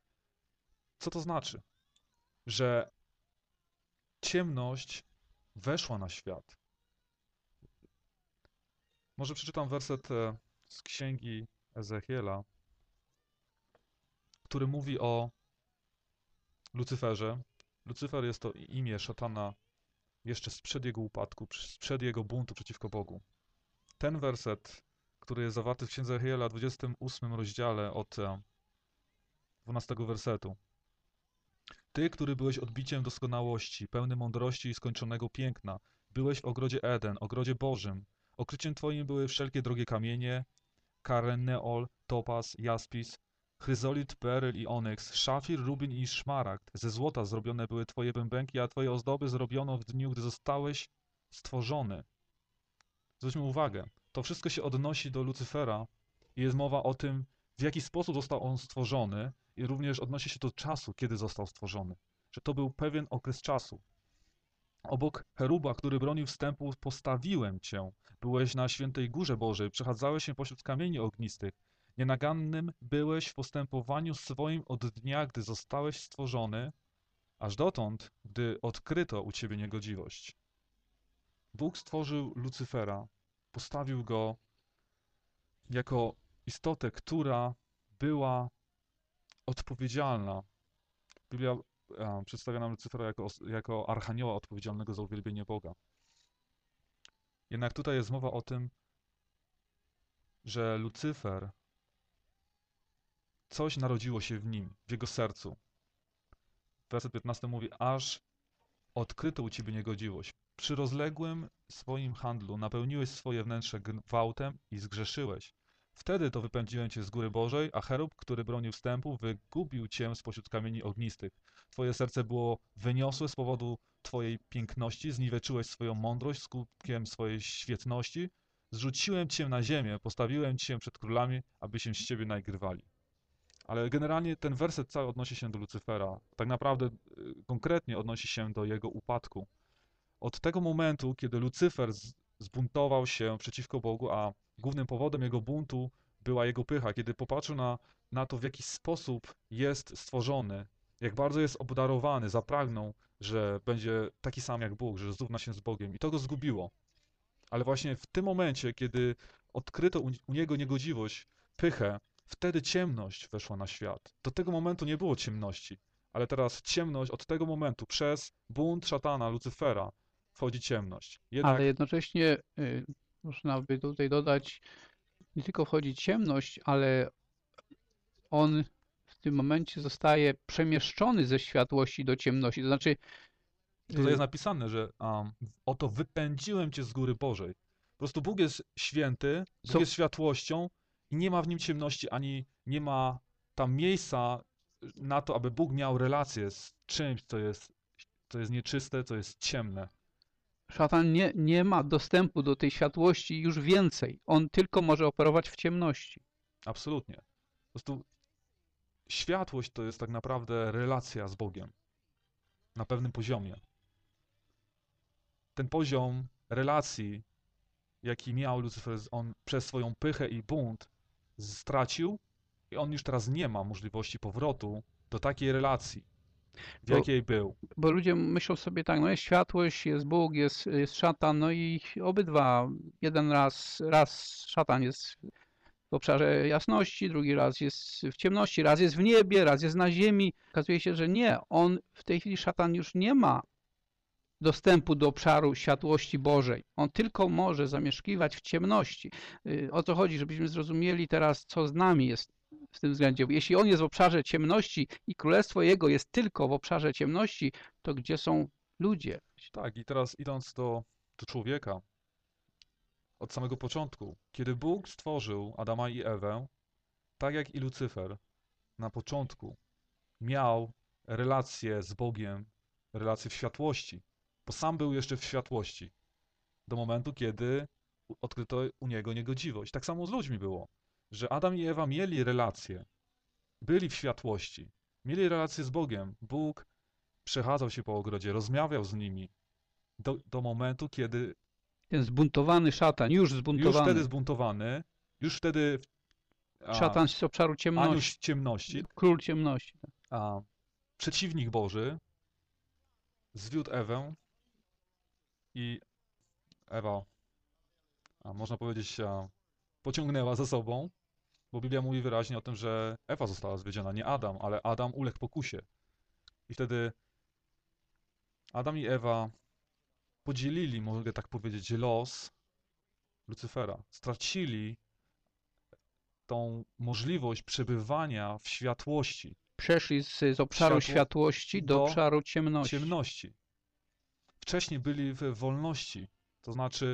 Co to znaczy? Że ciemność weszła na świat. Może przeczytam werset z Księgi Ezechiela, który mówi o Lucyferze. Lucyfer jest to imię szatana jeszcze sprzed jego upadku, sprzed jego buntu przeciwko Bogu. Ten werset, który jest zawarty w Księdze Ezechiela, 28 rozdziale od 12 wersetu. Ty, który byłeś odbiciem doskonałości, pełny mądrości i skończonego piękna, byłeś w ogrodzie Eden, ogrodzie Bożym. Okryciem twoim były wszelkie drogie kamienie, karen, neol, topaz, jaspis, chryzolit, beryl i onyks, szafir, rubin i szmaragd. Ze złota zrobione były twoje bębenki, a twoje ozdoby zrobiono w dniu, gdy zostałeś stworzony. Zwróćmy uwagę, to wszystko się odnosi do Lucyfera i jest mowa o tym, w jaki sposób został on stworzony i również odnosi się do czasu, kiedy został stworzony. Że to był pewien okres czasu. Obok cheruba, który bronił wstępu, postawiłem cię. Byłeś na świętej górze Bożej, przechadzałeś się pośród kamieni ognistych. Nienagannym byłeś w postępowaniu swoim od dnia, gdy zostałeś stworzony, aż dotąd, gdy odkryto u ciebie niegodziwość. Bóg stworzył Lucyfera, postawił go jako istotę, która była odpowiedzialna. Biblia przedstawia nam Lucyfera jako archanioła odpowiedzialnego za uwielbienie Boga. Jednak tutaj jest mowa o tym, że Lucyfer, coś narodziło się w nim, w jego sercu. Werset 15 mówi, aż odkryto u ciebie niegodziwość. Przy rozległym swoim handlu napełniłeś swoje wnętrze gwałtem i zgrzeszyłeś. Wtedy to wypędziłem cię z góry Bożej, a cherub, który bronił wstępu, wygubił cię spośród kamieni ognistych. Twoje serce było wyniosłe z powodu twojej piękności, zniweczyłeś swoją mądrość skutkiem swojej świetności. Zrzuciłem cię na ziemię, postawiłem cię przed królami, aby się z ciebie nagrywali. Ale generalnie ten werset cały odnosi się do Lucyfera. Tak naprawdę konkretnie odnosi się do jego upadku. Od tego momentu, kiedy Lucyfer zbuntował się przeciwko Bogu, a głównym powodem jego buntu była jego pycha, kiedy popatrzył na to, w jaki sposób jest stworzony, jak bardzo jest obdarowany, zapragnął, że będzie taki sam jak Bóg, że zrówna się z Bogiem. I to go zgubiło. Ale właśnie w tym momencie, kiedy odkryto u niego niegodziwość, pychę, wtedy ciemność weszła na świat. Do tego momentu nie było ciemności, ale teraz ciemność od tego momentu przez bunt szatana, Lucyfera, wchodzi ciemność. Ale jednocześnie można by tutaj dodać, nie tylko wchodzi ciemność, ale on w tym momencie zostaje przemieszczony ze światłości do ciemności. To znaczy... Tutaj jest napisane, że oto wypędziłem cię z góry Bożej. Po prostu Bóg jest święty, Bóg jest światłością i nie ma w nim ciemności, ani nie ma tam miejsca na to, aby Bóg miał relację z czymś, co jest nieczyste, co jest ciemne. Szatan nie ma dostępu do tej światłości już więcej. On tylko może operować w ciemności. Absolutnie. Po prostu światłość to jest tak naprawdę relacja z Bogiem na pewnym poziomie. Ten poziom relacji, jaki miał Lucyfer, on przez swoją pychę i bunt stracił i on już teraz nie ma możliwości powrotu do takiej relacji, w jakiej był. Bo ludzie myślą sobie tak, no jest światłość, jest Bóg, jest szatan, no i obydwa, raz szatan jest w obszarze jasności, drugi raz jest w ciemności, raz jest w niebie, raz jest na ziemi. Okazuje się, że nie, w tej chwili szatan już nie ma dostępu do obszaru światłości Bożej. On tylko może zamieszkiwać w ciemności. O co chodzi, żebyśmy zrozumieli teraz, co z nami jest w tym względzie. Jeśli on jest w obszarze ciemności i królestwo jego jest tylko w obszarze ciemności, to gdzie są ludzie? Tak, i teraz idąc do człowieka, od samego początku, kiedy Bóg stworzył Adama i Ewę, tak jak i Lucyfer na początku miał relację z Bogiem, relację w światłości, bo sam był jeszcze w światłości, do momentu, kiedy odkryto u niego niegodziwość. Tak samo z ludźmi było, że Adam i Ewa mieli relację, byli w światłości, mieli relację z Bogiem. Bóg przechadzał się po ogrodzie, rozmawiał z nimi do momentu, kiedy ten zbuntowany szatan, już wtedy zbuntowany, już wtedy szatan z obszaru ciemności. Aniusz ciemności. Król ciemności. Przeciwnik Boży zwiódł Ewę i Ewa, można powiedzieć, pociągnęła za sobą, bo Biblia mówi wyraźnie o tym, że Ewa została zwiedziona, nie Adam, ale Adam uległ pokusie. I wtedy Adam i Ewa podzielili, mogę tak powiedzieć, los Lucyfera. Stracili tą możliwość przebywania w światłości. Przeszli z obszaru światłości do obszaru ciemności. Wcześniej byli w wolności, to znaczy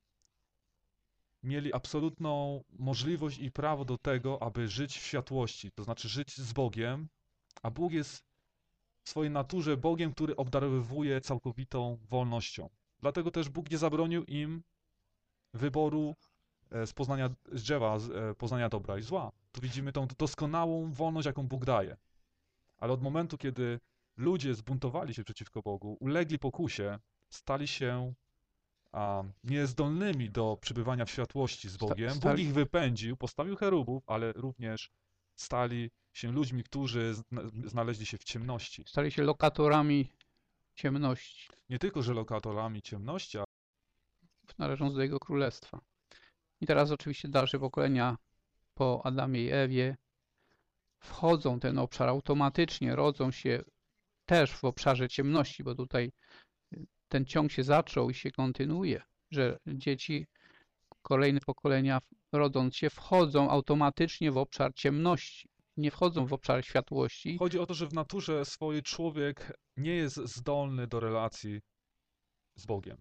mieli absolutną możliwość i prawo do tego, aby żyć w światłości, to znaczy żyć z Bogiem, a Bóg jest w swojej naturze Bogiem, który obdarowuje całkowitą wolnością. Dlatego też Bóg nie zabronił im wyboru z drzewa poznania dobra i zła. Tu widzimy tą doskonałą wolność, jaką Bóg daje. Ale od momentu, kiedy ludzie zbuntowali się przeciwko Bogu, ulegli pokusie, stali się niezdolnymi do przebywania w światłości z Bogiem. Bóg ich wypędził, postawił cherubów, ale również stali się ludźmi, którzy znaleźli się w ciemności. Stali się lokatorami ciemności. Nie tylko, że lokatorami ciemności, ale należąc do Jego Królestwa. I teraz oczywiście dalsze pokolenia po Adamie i Ewie wchodzą w ten obszar automatycznie, rodzą się też w obszarze ciemności, bo tutaj ten ciąg się zaczął i się kontynuuje, że dzieci, kolejne pokolenia rodząc się, wchodzą automatycznie w obszar ciemności, nie wchodzą w obszar światłości. Chodzi o to, że w naturze swojej człowiek nie jest zdolny do relacji z Bogiem.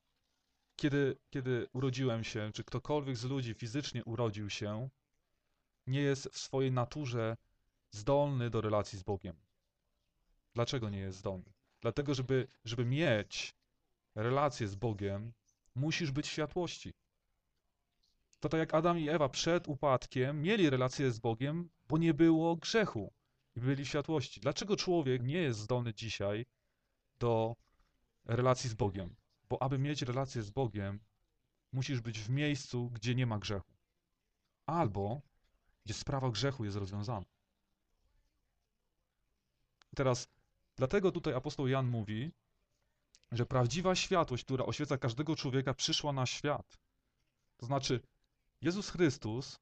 Kiedy urodziłem się, czy ktokolwiek z ludzi fizycznie urodził się, nie jest w swojej naturze zdolny do relacji z Bogiem. Dlaczego nie jest zdolny? Dlatego, żeby mieć relację z Bogiem, musisz być w światłości. To tak jak Adam i Ewa przed upadkiem mieli relację z Bogiem, bo nie było grzechu i byli w światłości. Dlaczego człowiek nie jest zdolny dzisiaj do relacji z Bogiem? Bo aby mieć relację z Bogiem, musisz być w miejscu, gdzie nie ma grzechu. Albo gdzie sprawa grzechu jest rozwiązana. I teraz, dlatego tutaj apostoł Jan mówi, że prawdziwa światłość, która oświeca każdego człowieka, przyszła na świat. To znaczy, Jezus Chrystus,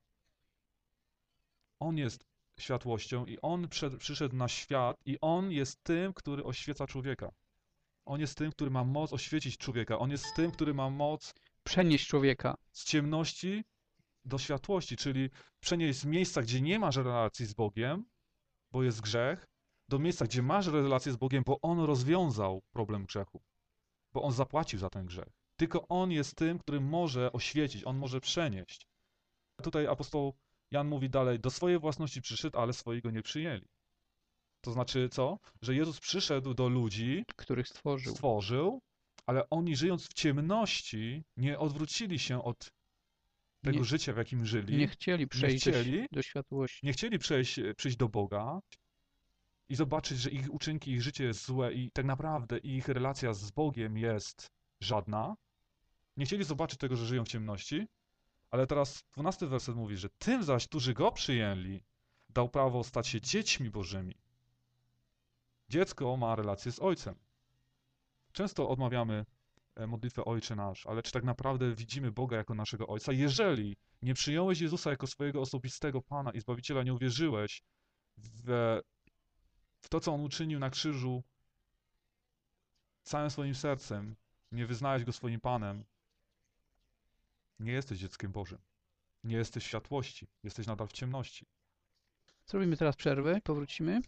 On jest światłością i On przyszedł na świat i On jest tym, który oświeca człowieka. On jest tym, który ma moc oświecić człowieka. On jest tym, który ma moc przenieść człowieka z ciemności do światłości, czyli przenieść z miejsca, gdzie nie masz relacji z Bogiem, bo jest grzech, do miejsca, gdzie masz relację z Bogiem, bo On rozwiązał problem grzechu, bo On zapłacił za ten grzech. Tylko On jest tym, który może oświecić, On może przenieść. Tutaj apostoł Jan mówi dalej, do swojej własności przyszedł, ale swoi go nie przyjęli. To znaczy co? Że Jezus przyszedł do ludzi, których stworzył, ale oni żyjąc w ciemności nie odwrócili się od tego życia, w jakim żyli. Nie chcieli przejść do światłości. Nie chcieli przyjść do Boga i zobaczyć, że ich uczynki, ich życie jest złe i tak naprawdę ich relacja z Bogiem jest żadna. Nie chcieli zobaczyć tego, że żyją w ciemności, ale teraz 12 werset mówi, że tym zaś, którzy Go przyjęli, dał prawo stać się dziećmi Bożymi. Dziecko ma relację z Ojcem. Często odmawiamy modlitwę Ojcze Nasz, ale czy tak naprawdę widzimy Boga jako naszego Ojca? Jeżeli nie przyjąłeś Jezusa jako swojego osobistego Pana i Zbawiciela, nie uwierzyłeś w to, co On uczynił na krzyżu całym swoim sercem, nie wyznałeś Go swoim Panem, nie jesteś dzieckiem Bożym. Nie jesteś w światłości, jesteś nadal w ciemności. Zrobimy teraz przerwę, powrócimy.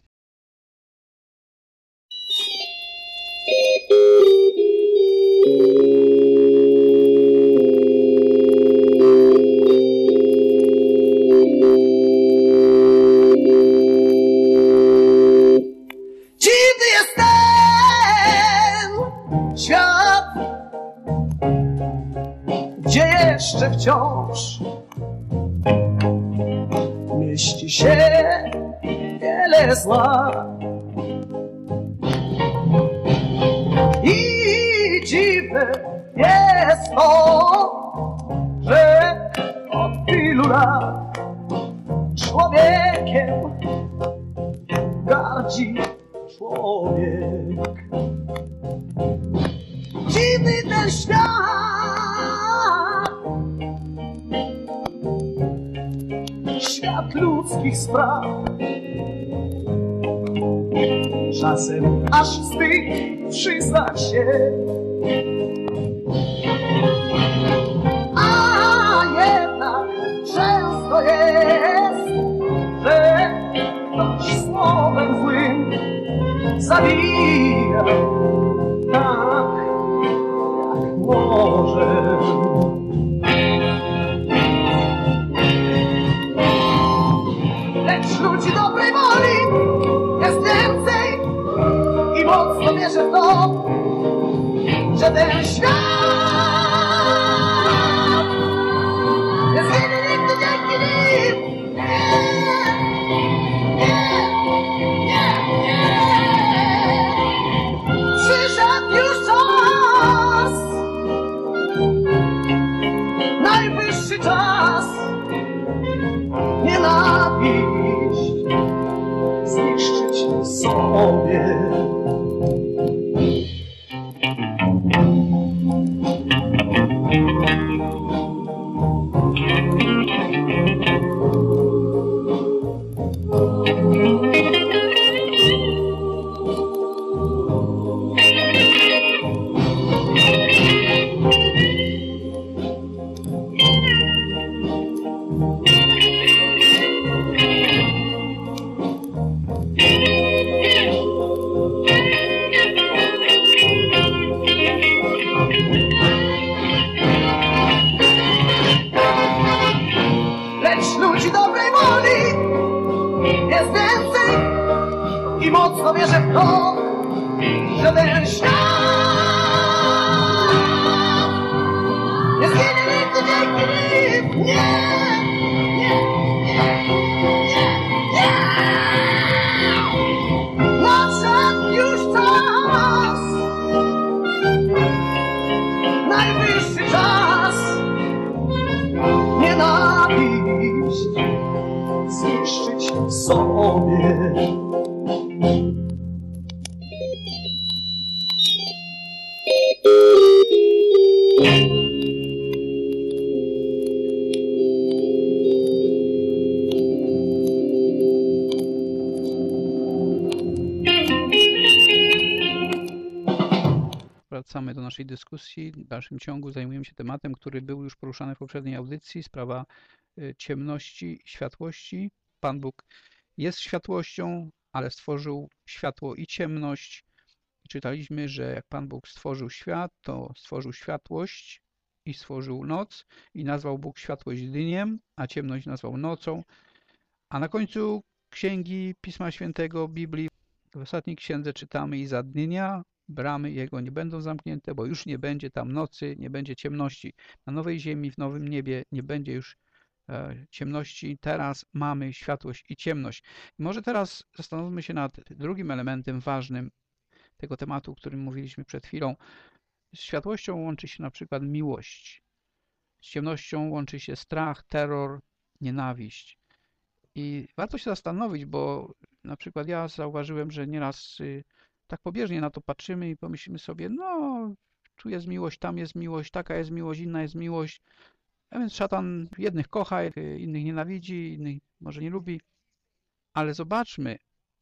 Dziwny jest ten świat, gdzie jeszcze wciąż mieści się wiele zła. I dziwne jest to, że od tylu lat człowiekiem gardzi człowiek. Dziwny ten świat, świat ludzkich spraw, czasem aż wstyd przyznać się, a jednak często jest, że ktoś słowem złym zabija tak, jak może. Lecz ludzi dobrej woli jest więcej i mocno wierzę w to, że ten świat wierzę w to, że ten świat nie zginie nigdy wielki. Nie! Nadszedł już czas, najwyższy czas, nienawiść zniszczyć sobie. Wracamy do naszej dyskusji. W dalszym ciągu zajmujemy się tematem, który był już poruszany w poprzedniej audycji, sprawa ciemności i światłości. Pan Bóg jest światłością, ale stworzył światło i ciemność. Czytaliśmy, że jak Pan Bóg stworzył świat, to stworzył światłość i stworzył noc i nazwał Bóg światłość dniem, a ciemność nazwał nocą. A na końcu księgi Pisma Świętego, Biblii, w ostatniej księdze czytamy: i za dnia bramy jego nie będą zamknięte, bo już nie będzie tam nocy, nie będzie ciemności. Na nowej ziemi, w nowym niebie nie będzie już ciemności. Teraz mamy światłość i ciemność. I może teraz zastanówmy się nad drugim elementem ważnym tego tematu, o którym mówiliśmy przed chwilą. Z światłością łączy się na przykład miłość. Z ciemnością łączy się strach, terror, nienawiść. I warto się zastanowić, bo na przykład ja zauważyłem, że nieraz tak pobieżnie na to patrzymy i pomyślimy sobie, no tu jest miłość, tam jest miłość, taka jest miłość, inna jest miłość. A więc szatan jednych kocha, innych nienawidzi, innych może nie lubi. Ale zobaczmy,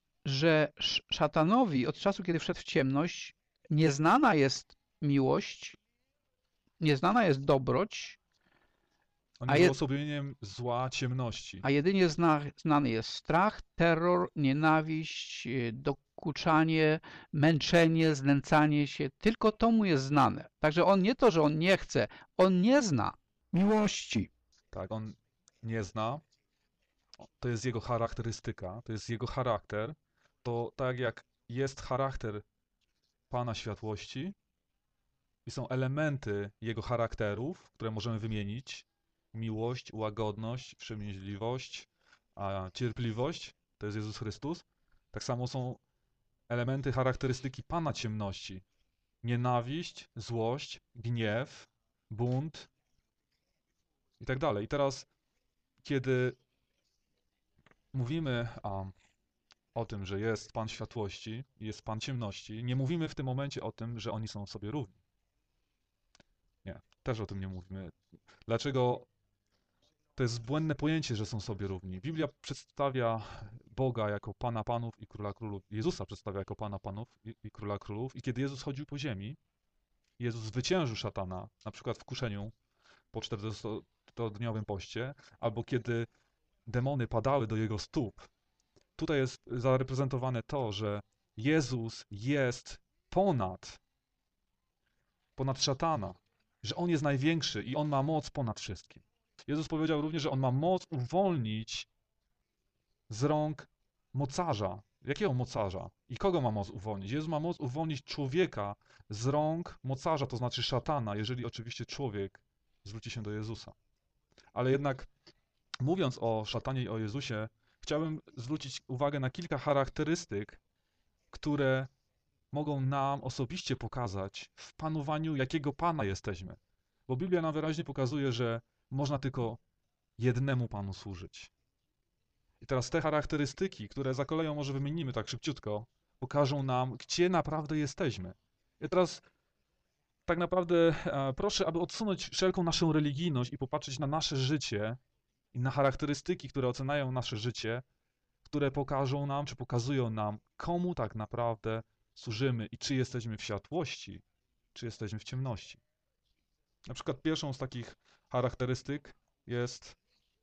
że szatanowi od czasu, kiedy wszedł w ciemność, nieznana jest miłość, nieznana jest dobroć, On jest uosobieniem zła, ciemności. A jedynie znany jest strach, terror, nienawiść, dokuczanie, męczenie, znęcanie się. Tylko to mu jest znane. Także on nie to, że on nie chce, on nie zna miłości. Tak, on nie zna. To jest jego charakterystyka, to jest jego charakter. To tak jak jest charakter Pana Światłości i są elementy jego charakterów, które możemy wymienić. Miłość, łagodność, wstrzemięźliwość, cierpliwość, to jest Jezus Chrystus. Tak samo są elementy charakterystyki Pana Ciemności. Nienawiść, złość, gniew, bunt i tak dalej. I teraz, kiedy mówimy o tym, że jest Pan Światłości i jest Pan Ciemności, nie mówimy w tym momencie o tym, że oni są sobie równi. Nie, też o tym nie mówimy. Dlaczego? To jest błędne pojęcie, że są sobie równi. Biblia przedstawia Boga jako Pana Panów i Króla Królów. Jezusa przedstawia jako Pana Panów i Króla Królów. I kiedy Jezus chodził po ziemi, Jezus zwyciężył szatana, na przykład w kuszeniu po 40-dniowym poście, albo kiedy demony padały do Jego stóp. Tutaj jest zareprezentowane to, że Jezus jest ponad szatana, że On jest największy i On ma moc ponad wszystkim. Jezus powiedział również, że On ma moc uwolnić z rąk mocarza. Jakiego mocarza? I kogo ma moc uwolnić? Jezus ma moc uwolnić człowieka z rąk mocarza, to znaczy szatana, jeżeli oczywiście człowiek zwróci się do Jezusa. Ale jednak mówiąc o szatanie i o Jezusie, chciałbym zwrócić uwagę na kilka charakterystyk, które mogą nam osobiście pokazać w panowaniu, jakiego Pana jesteśmy. Bo Biblia nam wyraźnie pokazuje, że można tylko jednemu Panu służyć. I teraz te charakterystyki, które za koleją może wymienimy tak szybciutko, pokażą nam, gdzie naprawdę jesteśmy. I teraz tak naprawdę proszę, aby odsunąć wszelką naszą religijność i popatrzeć na nasze życie i na charakterystyki, które oceniają nasze życie, które pokażą nam, czy pokazują nam, komu tak naprawdę służymy i czy jesteśmy w światłości, czy jesteśmy w ciemności. Na przykład pierwszą z takich charakterystyk jest,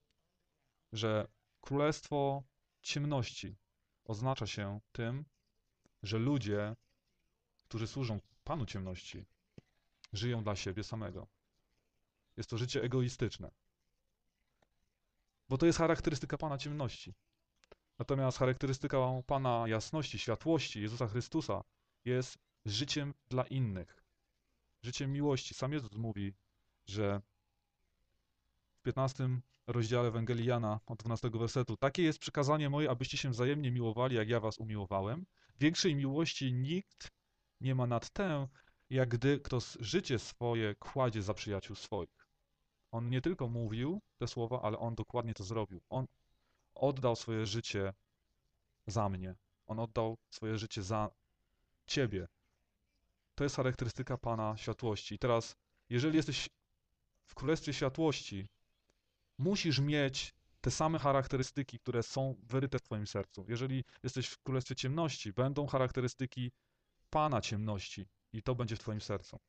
że królestwo ciemności oznacza się tym, że ludzie, którzy służą Panu ciemności, żyją dla siebie samego. Jest to życie egoistyczne. Bo to jest charakterystyka Pana ciemności. Natomiast charakterystyką Pana jasności, światłości, Jezusa Chrystusa jest życiem dla innych, życiem miłości. Sam Jezus mówi, że w 15 rozdziale Ewangelii Jana od 12 wersetu: takie jest przykazanie moje, abyście się wzajemnie miłowali, jak ja was umiłowałem. Większej miłości nikt nie ma nad tę, jak gdy kto życie swoje kładzie za przyjaciół swoich. On nie tylko mówił te słowa, ale on dokładnie to zrobił. On oddał swoje życie za mnie. On oddał swoje życie za ciebie. To jest charakterystyka Pana światłości. I teraz, jeżeli jesteś w Królestwie Światłości, musisz mieć te same charakterystyki, które są wyryte w twoim sercu. Jeżeli jesteś w Królestwie Ciemności, będą charakterystyki Pana ciemności i to będzie w twoim sercu.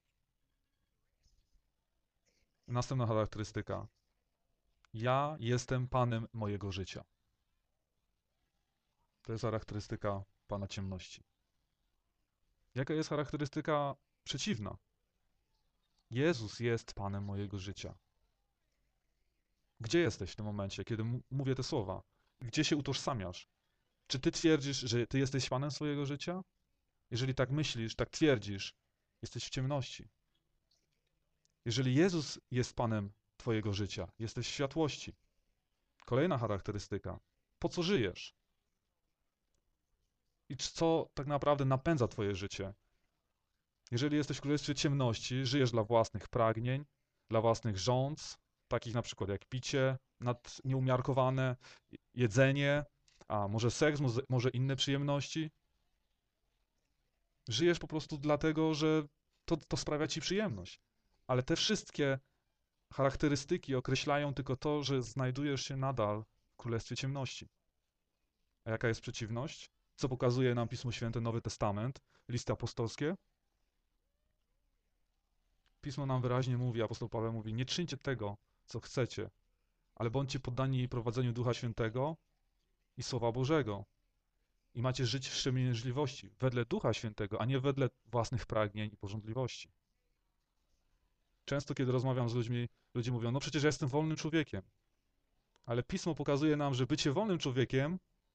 Następna charakterystyka. Ja jestem Panem mojego życia. To jest charakterystyka Pana ciemności. Jaka jest charakterystyka przeciwna? Jezus jest Panem mojego życia. Gdzie jesteś w tym momencie, kiedy mówię te słowa? Gdzie się utożsamiasz? Czy ty twierdzisz, że ty jesteś Panem swojego życia? Jeżeli tak myślisz, tak twierdzisz, jesteś w ciemności. Jeżeli Jezus jest Panem twojego życia, jesteś w światłości. Kolejna charakterystyka. Po co żyjesz? I co tak naprawdę napędza twoje życie? Jeżeli jesteś w Królestwie Ciemności, żyjesz dla własnych pragnień, dla własnych rządz, takich na przykład jak picie nieumiarkowane, jedzenie, a może seks, może inne przyjemności. Żyjesz po prostu dlatego, że to sprawia ci przyjemność. Ale te wszystkie charakterystyki określają tylko to, że znajdujesz się nadal w Królestwie Ciemności. A jaka jest przeciwność? Co pokazuje nam Pismo Święte, Nowy Testament, listy apostolskie? Pismo nam wyraźnie mówi, apostoł Paweł mówi: nie czyńcie tego, co chcecie, ale bądźcie poddani prowadzeniu Ducha Świętego i Słowa Bożego. I macie żyć w wstrzemięźliwości, wedle Ducha Świętego, a nie wedle własnych pragnień i pożądliwości. Często, kiedy rozmawiam z ludźmi, ludzie mówią: no przecież ja jestem wolnym człowiekiem. Ale Pismo pokazuje nam, że bycie wolnym człowiekiem,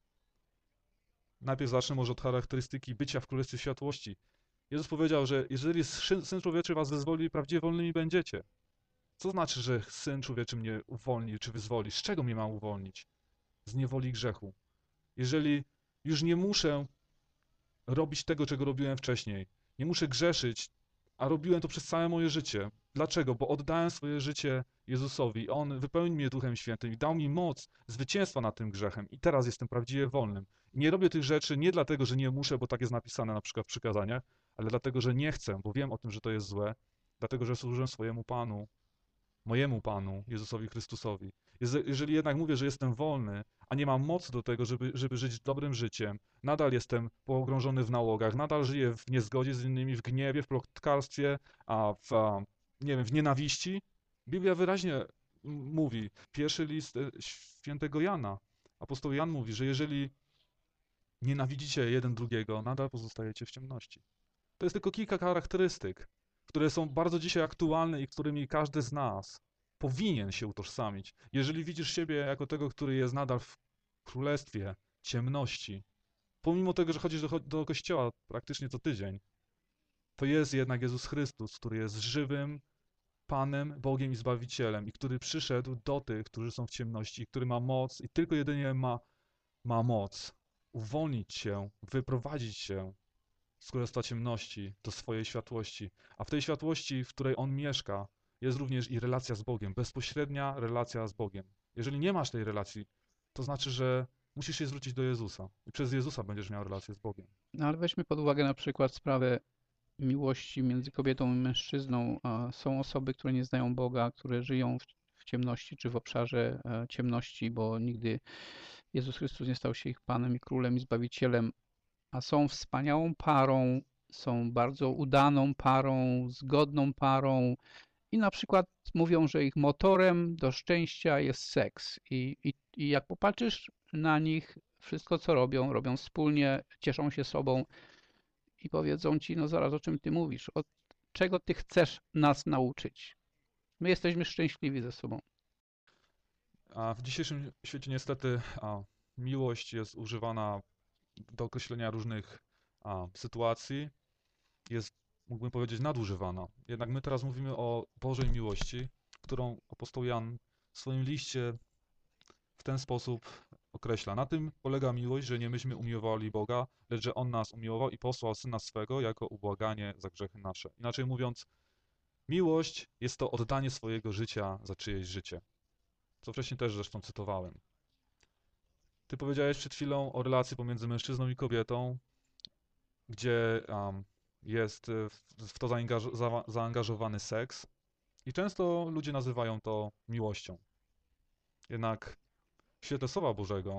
najpierw zacznę może od charakterystyki bycia w Królestwie Światłości. Jezus powiedział, że jeżeli Syn Człowieczy was wyzwoli, prawdziwie wolnymi będziecie. Co znaczy, że Syn Człowieczy mnie uwolni czy wyzwoli? Z czego mnie ma uwolnić? Z niewoli grzechu. Jeżeli już nie muszę robić tego, czego robiłem wcześniej, nie muszę grzeszyć, a robiłem to przez całe moje życie. Dlaczego? Bo oddałem swoje życie Jezusowi. On wypełnił mnie Duchem Świętym i dał mi moc zwycięstwa nad tym grzechem. I teraz jestem prawdziwie wolnym. I nie robię tych rzeczy nie dlatego, że nie muszę, bo tak jest napisane na przykład w przykazaniach, ale dlatego, że nie chcę, bo wiem o tym, że to jest złe. Dlatego, że służę swojemu Panu, mojemu Panu, Jezusowi Chrystusowi. Jeżeli jednak mówię, że jestem wolny, a nie mam mocy do tego, żeby żyć dobrym życiem, nadal jestem pogrążony w nałogach, nadal żyję w niezgodzie z innymi, w gniewie, w plotkarstwie, w nienawiści. Biblia wyraźnie mówi, pierwszy list świętego Jana, apostoł Jan mówi, że jeżeli nienawidzicie jeden drugiego, nadal pozostajecie w ciemności. To jest tylko kilka charakterystyk, które są bardzo dzisiaj aktualne i którymi każdy z nas powinien się utożsamić. Jeżeli widzisz siebie jako tego, który jest nadal w królestwie ciemności, pomimo tego, że chodzisz do kościoła praktycznie co tydzień, to jest jednak Jezus Chrystus, który jest żywym Panem, Bogiem i Zbawicielem i który przyszedł do tych, którzy są w ciemności, i który ma moc i tylko jedynie ma moc uwolnić cię, wyprowadzić cię z królestwa ciemności do swojej światłości. A w tej światłości, w której On mieszka, jest również i relacja z Bogiem, bezpośrednia relacja z Bogiem. Jeżeli nie masz tej relacji, to znaczy, że musisz się zwrócić do Jezusa i przez Jezusa będziesz miał relację z Bogiem. No ale weźmy pod uwagę na przykład sprawę miłości między kobietą i mężczyzną. Są osoby, które nie znają Boga, które żyją w ciemności czy w obszarze ciemności, bo nigdy Jezus Chrystus nie stał się ich Panem i Królem i Zbawicielem, a są wspaniałą parą, są bardzo udaną parą, zgodną parą i na przykład mówią, że ich motorem do szczęścia jest seks. I jak popatrzysz na nich, wszystko co robią wspólnie, cieszą się sobą i powiedzą ci: no zaraz, o czym ty mówisz, od czego ty chcesz nas nauczyć? My jesteśmy szczęśliwi ze sobą. A w dzisiejszym świecie niestety miłość jest używana do określenia różnych sytuacji, jest, mógłbym powiedzieć, nadużywana. Jednak my teraz mówimy o Bożej miłości, którą apostoł Jan w swoim liście w ten sposób określa. Na tym polega miłość, że nie myśmy umiłowali Boga, lecz że On nas umiłował i posłał Syna swego jako ubłaganie za grzechy nasze. Inaczej mówiąc, miłość jest to oddanie swojego życia za czyjeś życie. Co wcześniej też zresztą cytowałem. Ty powiedziałeś przed chwilą o relacji pomiędzy mężczyzną i kobietą, gdzie jest w to zaangażowany seks i często ludzie nazywają to miłością. Jednak w świetle Słowa Bożego,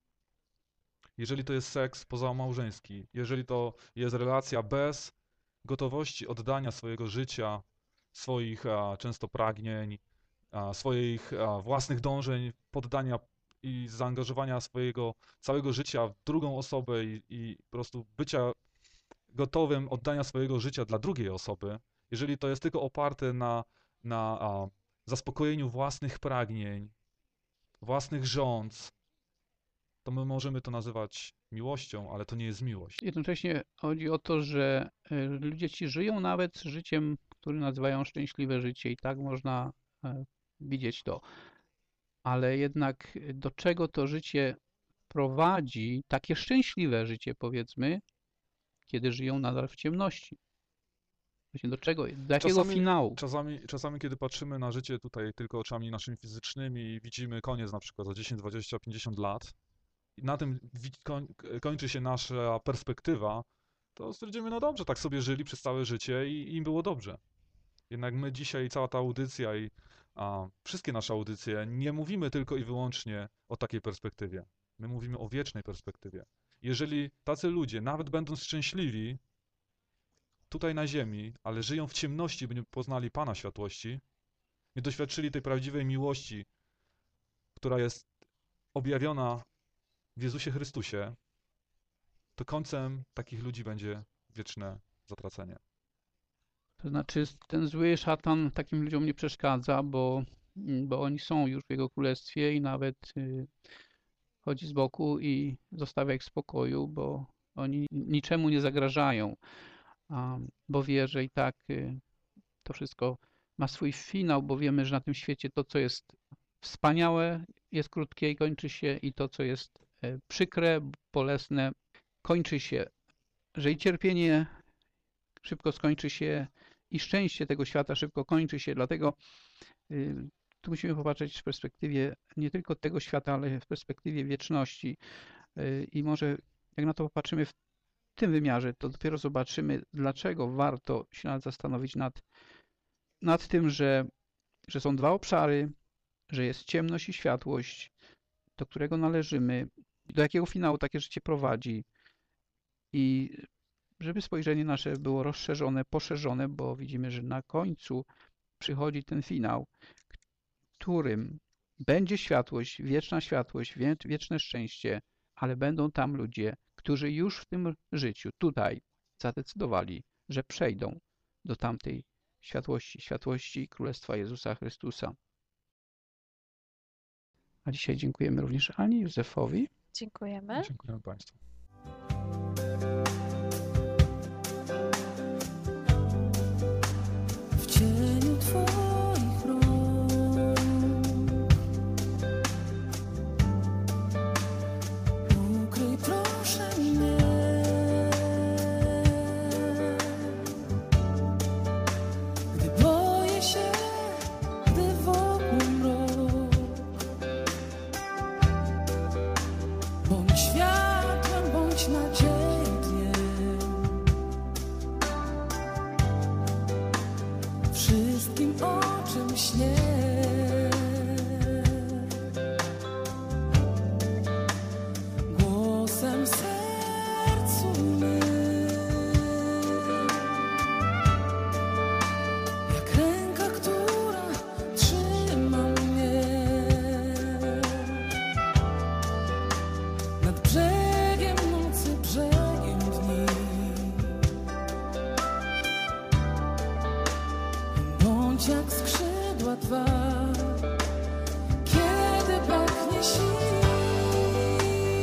jeżeli to jest seks pozamałżeński, jeżeli to jest relacja bez gotowości oddania swojego życia, swoich często pragnień, swoich własnych dążeń, poddania i zaangażowania swojego całego życia w drugą osobę i po prostu bycia gotowym oddania swojego życia dla drugiej osoby, jeżeli to jest tylko oparte na zaspokojeniu własnych pragnień, własnych żądz, to my możemy to nazywać miłością, ale to nie jest miłość. Jednocześnie chodzi o to, że ludzie ci żyją nawet życiem, które nazywają szczęśliwe życie i tak można widzieć to. Ale jednak do czego to życie prowadzi, takie szczęśliwe życie powiedzmy, kiedy żyją nadal w ciemności? Właśnie do czego? Do jakiego finału? Czasami, kiedy patrzymy na życie tutaj tylko oczami naszymi fizycznymi i widzimy koniec na przykład za 10, 20, 50 lat i na tym kończy się nasza perspektywa, to stwierdzimy, no dobrze, tak sobie żyli przez całe życie i im było dobrze. Jednak my dzisiaj, cała ta audycja i wszystkie nasze audycje, nie mówimy tylko i wyłącznie o takiej perspektywie. My mówimy o wiecznej perspektywie. Jeżeli tacy ludzie, nawet będąc szczęśliwi tutaj na ziemi, ale żyją w ciemności, by nie poznali Pana światłości, nie doświadczyli tej prawdziwej miłości, która jest objawiona w Jezusie Chrystusie, to końcem takich ludzi będzie wieczne zatracenie. To znaczy ten zły szatan takim ludziom nie przeszkadza, bo oni są już w Jego Królestwie i nawet chodzi z boku i zostawia ich w spokoju, bo oni niczemu nie zagrażają, bo wie, że i tak to wszystko ma swój finał, bo wiemy, że na tym świecie to, co jest wspaniałe, jest krótkie i kończy się i to, co jest przykre, bolesne, kończy się, że i cierpienie szybko skończy się i szczęście tego świata szybko kończy się, dlatego tu musimy popatrzeć w perspektywie nie tylko tego świata, ale w perspektywie wieczności i może jak na to popatrzymy w tym wymiarze, to dopiero zobaczymy, dlaczego warto się zastanowić nad tym, że są dwa obszary, że jest ciemność i światłość, do którego należymy, do jakiego finału takie życie prowadzi i żeby spojrzenie nasze było rozszerzone, poszerzone, bo widzimy, że na końcu przychodzi ten finał, którym będzie światłość, wieczne szczęście, ale będą tam ludzie, którzy już w tym życiu, tutaj, zadecydowali, że przejdą do tamtej światłości Królestwa Jezusa Chrystusa. A dzisiaj dziękujemy również Ani, Józefowi. Dziękujemy. Dziękujemy Państwu. W cieniu Twoich rąk ukryj proszę mnie, gdy boję się, gdy wokół mrok. Bądź światłem, bądź nadzieją dniem, wszystkim, o czym śnię. Głosem w sercu mym, jak ręka, która trzyma mnie nad brzegiem nocy, brzegiem dni. Bądź jak skrzydła Twa, kiedy braknie sił.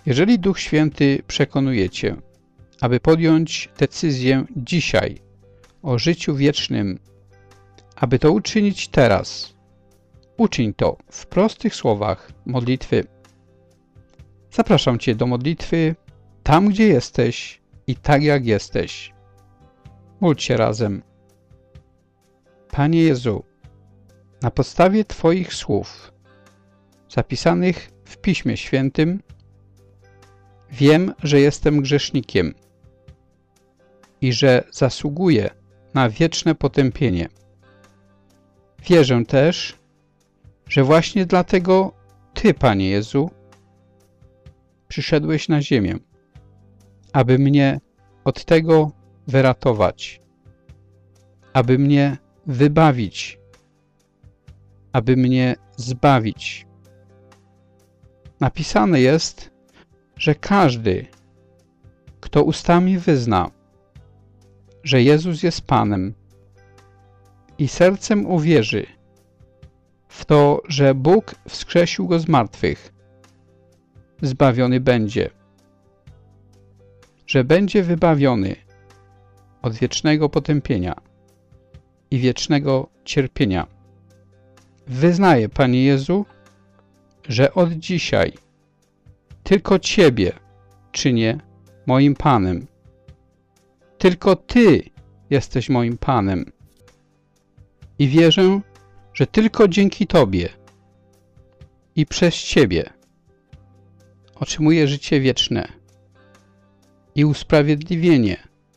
Jeżeli Duch Święty przekonuje Cię, aby podjąć decyzję dzisiaj o życiu wiecznym, aby to uczynić teraz, uczyń to w prostych słowach modlitwy. Zapraszam Cię do modlitwy tam, gdzie jesteś i tak, jak jesteś. Módl się razem. Panie Jezu, na podstawie Twoich słów, zapisanych w Piśmie Świętym, wiem, że jestem grzesznikiem i że zasługuję na wieczne potępienie. Wierzę też, że właśnie dlatego Ty, Panie Jezu, przyszedłeś na ziemię, aby mnie od tego wyratować, aby mnie wybawić, aby mnie zbawić. Napisane jest, że każdy, kto ustami wyzna, że Jezus jest Panem i sercem uwierzy w to, że Bóg wskrzesił Go z martwych, zbawiony będzie, że będzie wybawiony od wiecznego potępienia i wiecznego cierpienia. Wyznaję, Panie Jezu, że od dzisiaj tylko Ciebie czynię moim Panem. Tylko Ty jesteś moim Panem. I wierzę, że tylko dzięki Tobie i przez Ciebie otrzymuję życie wieczne i usprawiedliwienie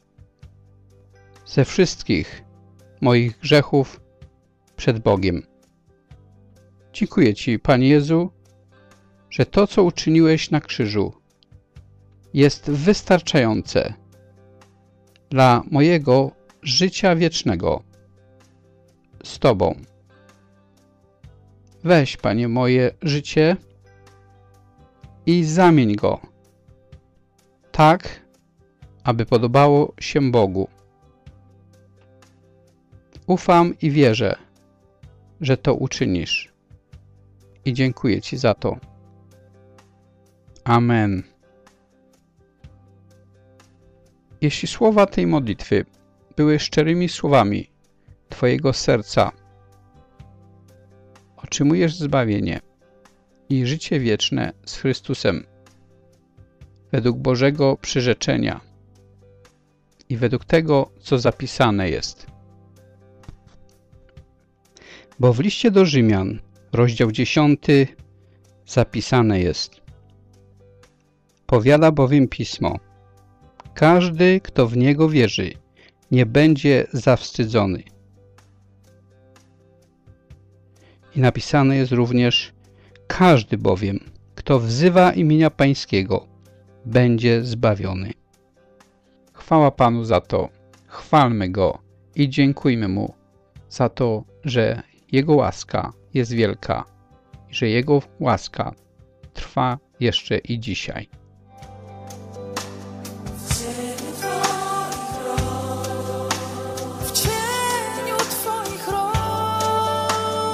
ze wszystkich moich grzechów przed Bogiem. Dziękuję Ci, Panie Jezu, że to, co uczyniłeś na krzyżu, jest wystarczające dla mojego życia wiecznego z Tobą. Weź, Panie, moje życie i zamień go tak, aby podobało się Bogu. Ufam i wierzę, że to uczynisz. I dziękuję Ci za to. Amen. Jeśli słowa tej modlitwy były szczerymi słowami Twojego serca, otrzymujesz zbawienie i życie wieczne z Chrystusem według Bożego przyrzeczenia i według tego, co zapisane jest. Bo w liście do Rzymian, rozdział 10, zapisane jest: powiada bowiem Pismo: każdy, kto w Niego wierzy, nie będzie zawstydzony. I napisane jest również: każdy bowiem, kto wzywa imienia Pańskiego, będzie zbawiony. Chwała Panu za to, chwalmy Go i dziękujmy Mu za to, że Jego łaska jest wielka i że Jego łaska trwa jeszcze i dzisiaj. W cieniu Twoich rąk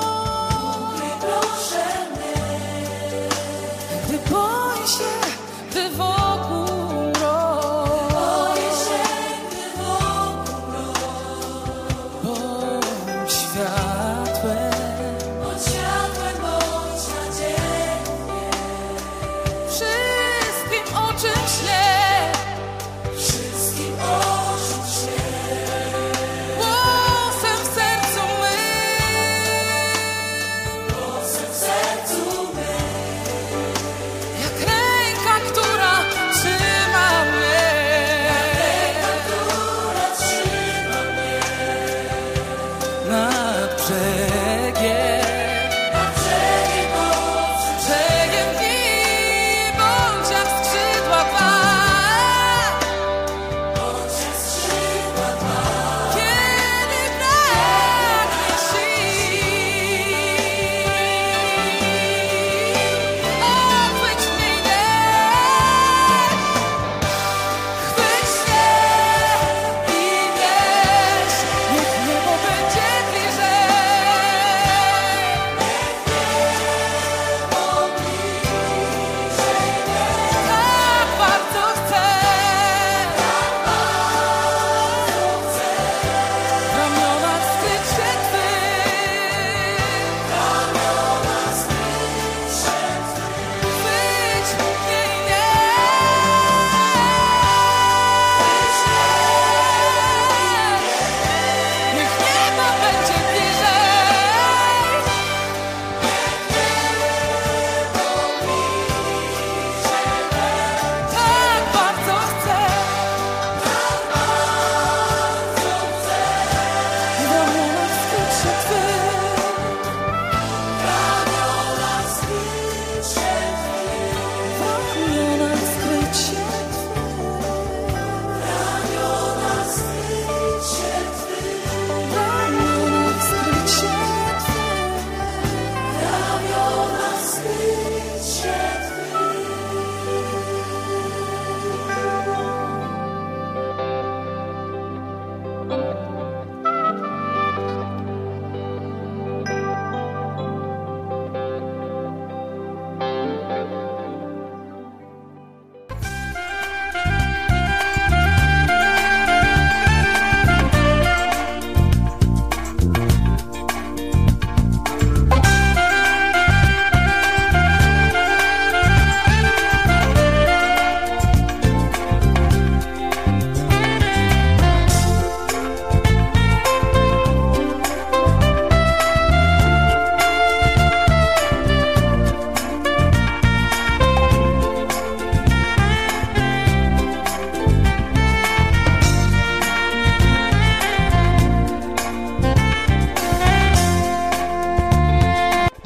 proszę mnie, gdy boję się, gdy wokół mrok. Boję się, gdy wokół mrok. Bądź światłem, bądź nadzieją mnie. Wszystko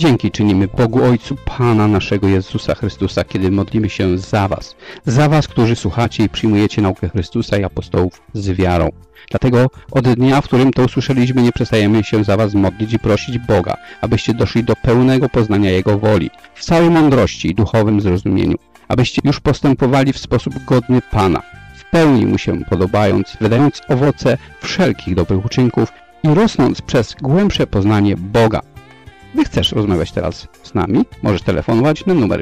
Dzięki czynimy Bogu Ojcu Pana naszego Jezusa Chrystusa, kiedy modlimy się za was, którzy słuchacie i przyjmujecie naukę Chrystusa i apostołów z wiarą. Dlatego od dnia, w którym to usłyszeliśmy, nie przestajemy się za was modlić i prosić Boga, abyście doszli do pełnego poznania Jego woli, w całej mądrości i duchowym zrozumieniu, abyście już postępowali w sposób godny Pana, w pełni Mu się podobając, wydając owoce wszelkich dobrych uczynków i rosnąc przez głębsze poznanie Boga. Gdy chcesz rozmawiać teraz z nami, możesz telefonować na numer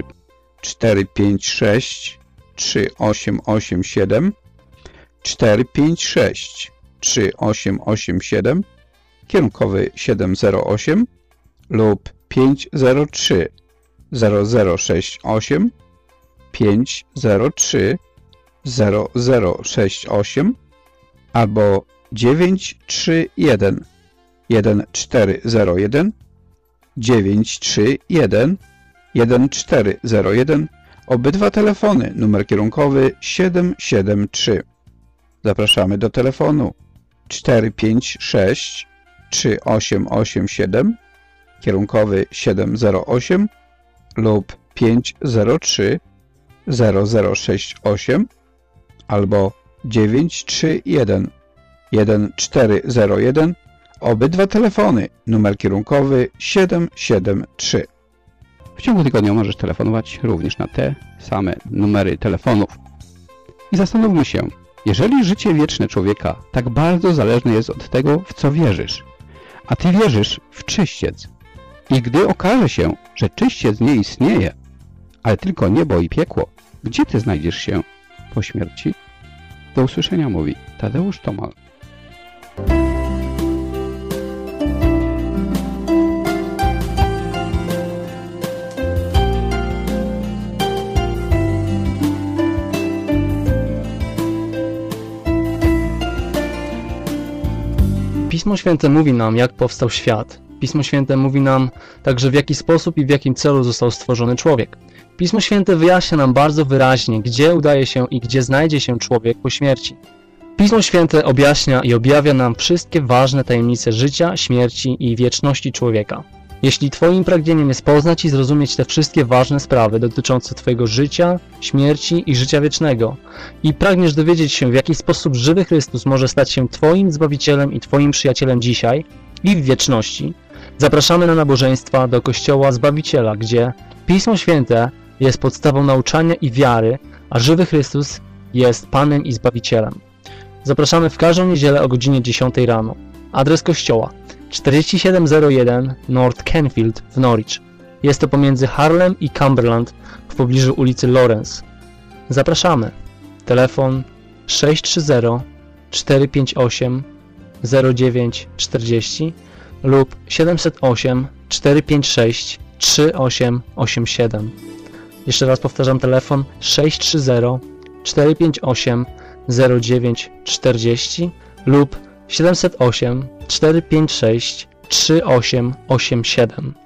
456 3887 456 3887, kierunkowy 708 lub 503 0068 503 0068 albo 931 1401 931 1401. Obydwa telefony, numer kierunkowy 773. Zapraszamy do telefonu 456 3887, kierunkowy 708 lub 503 0068 albo 931 1401. Obydwa telefony, numer kierunkowy 773. W ciągu tygodnia możesz telefonować również na te same numery telefonów. I zastanówmy się, jeżeli życie wieczne człowieka tak bardzo zależne jest od tego, w co wierzysz, a ty wierzysz w czyściec, i gdy okaże się, że czyściec nie istnieje, ale tylko niebo i piekło, gdzie ty znajdziesz się po śmierci? Do usłyszenia, mówi Tadeusz Tomal. Pismo Święte mówi nam, jak powstał świat. Pismo Święte mówi nam także, w jaki sposób i w jakim celu został stworzony człowiek. Pismo Święte wyjaśnia nam bardzo wyraźnie, gdzie udaje się i gdzie znajdzie się człowiek po śmierci. Pismo Święte objaśnia i objawia nam wszystkie ważne tajemnice życia, śmierci i wieczności człowieka. Jeśli Twoim pragnieniem jest poznać i zrozumieć te wszystkie ważne sprawy dotyczące Twojego życia, śmierci i życia wiecznego i pragniesz dowiedzieć się, w jaki sposób żywy Chrystus może stać się Twoim Zbawicielem i Twoim przyjacielem dzisiaj i w wieczności, zapraszamy na nabożeństwa do Kościoła Zbawiciela, gdzie Pismo Święte jest podstawą nauczania i wiary, a żywy Chrystus jest Panem i Zbawicielem. Zapraszamy w każdą niedzielę o godzinie 10 rano. Adres kościoła 4701 North Canfield w Norwich. Jest to pomiędzy Harlem i Cumberland w pobliżu ulicy Lawrence. Zapraszamy. Telefon 630 458 0940 lub 708 456 3887. Jeszcze raz powtarzam, telefon 630 458 0940 lub 708 456 3887.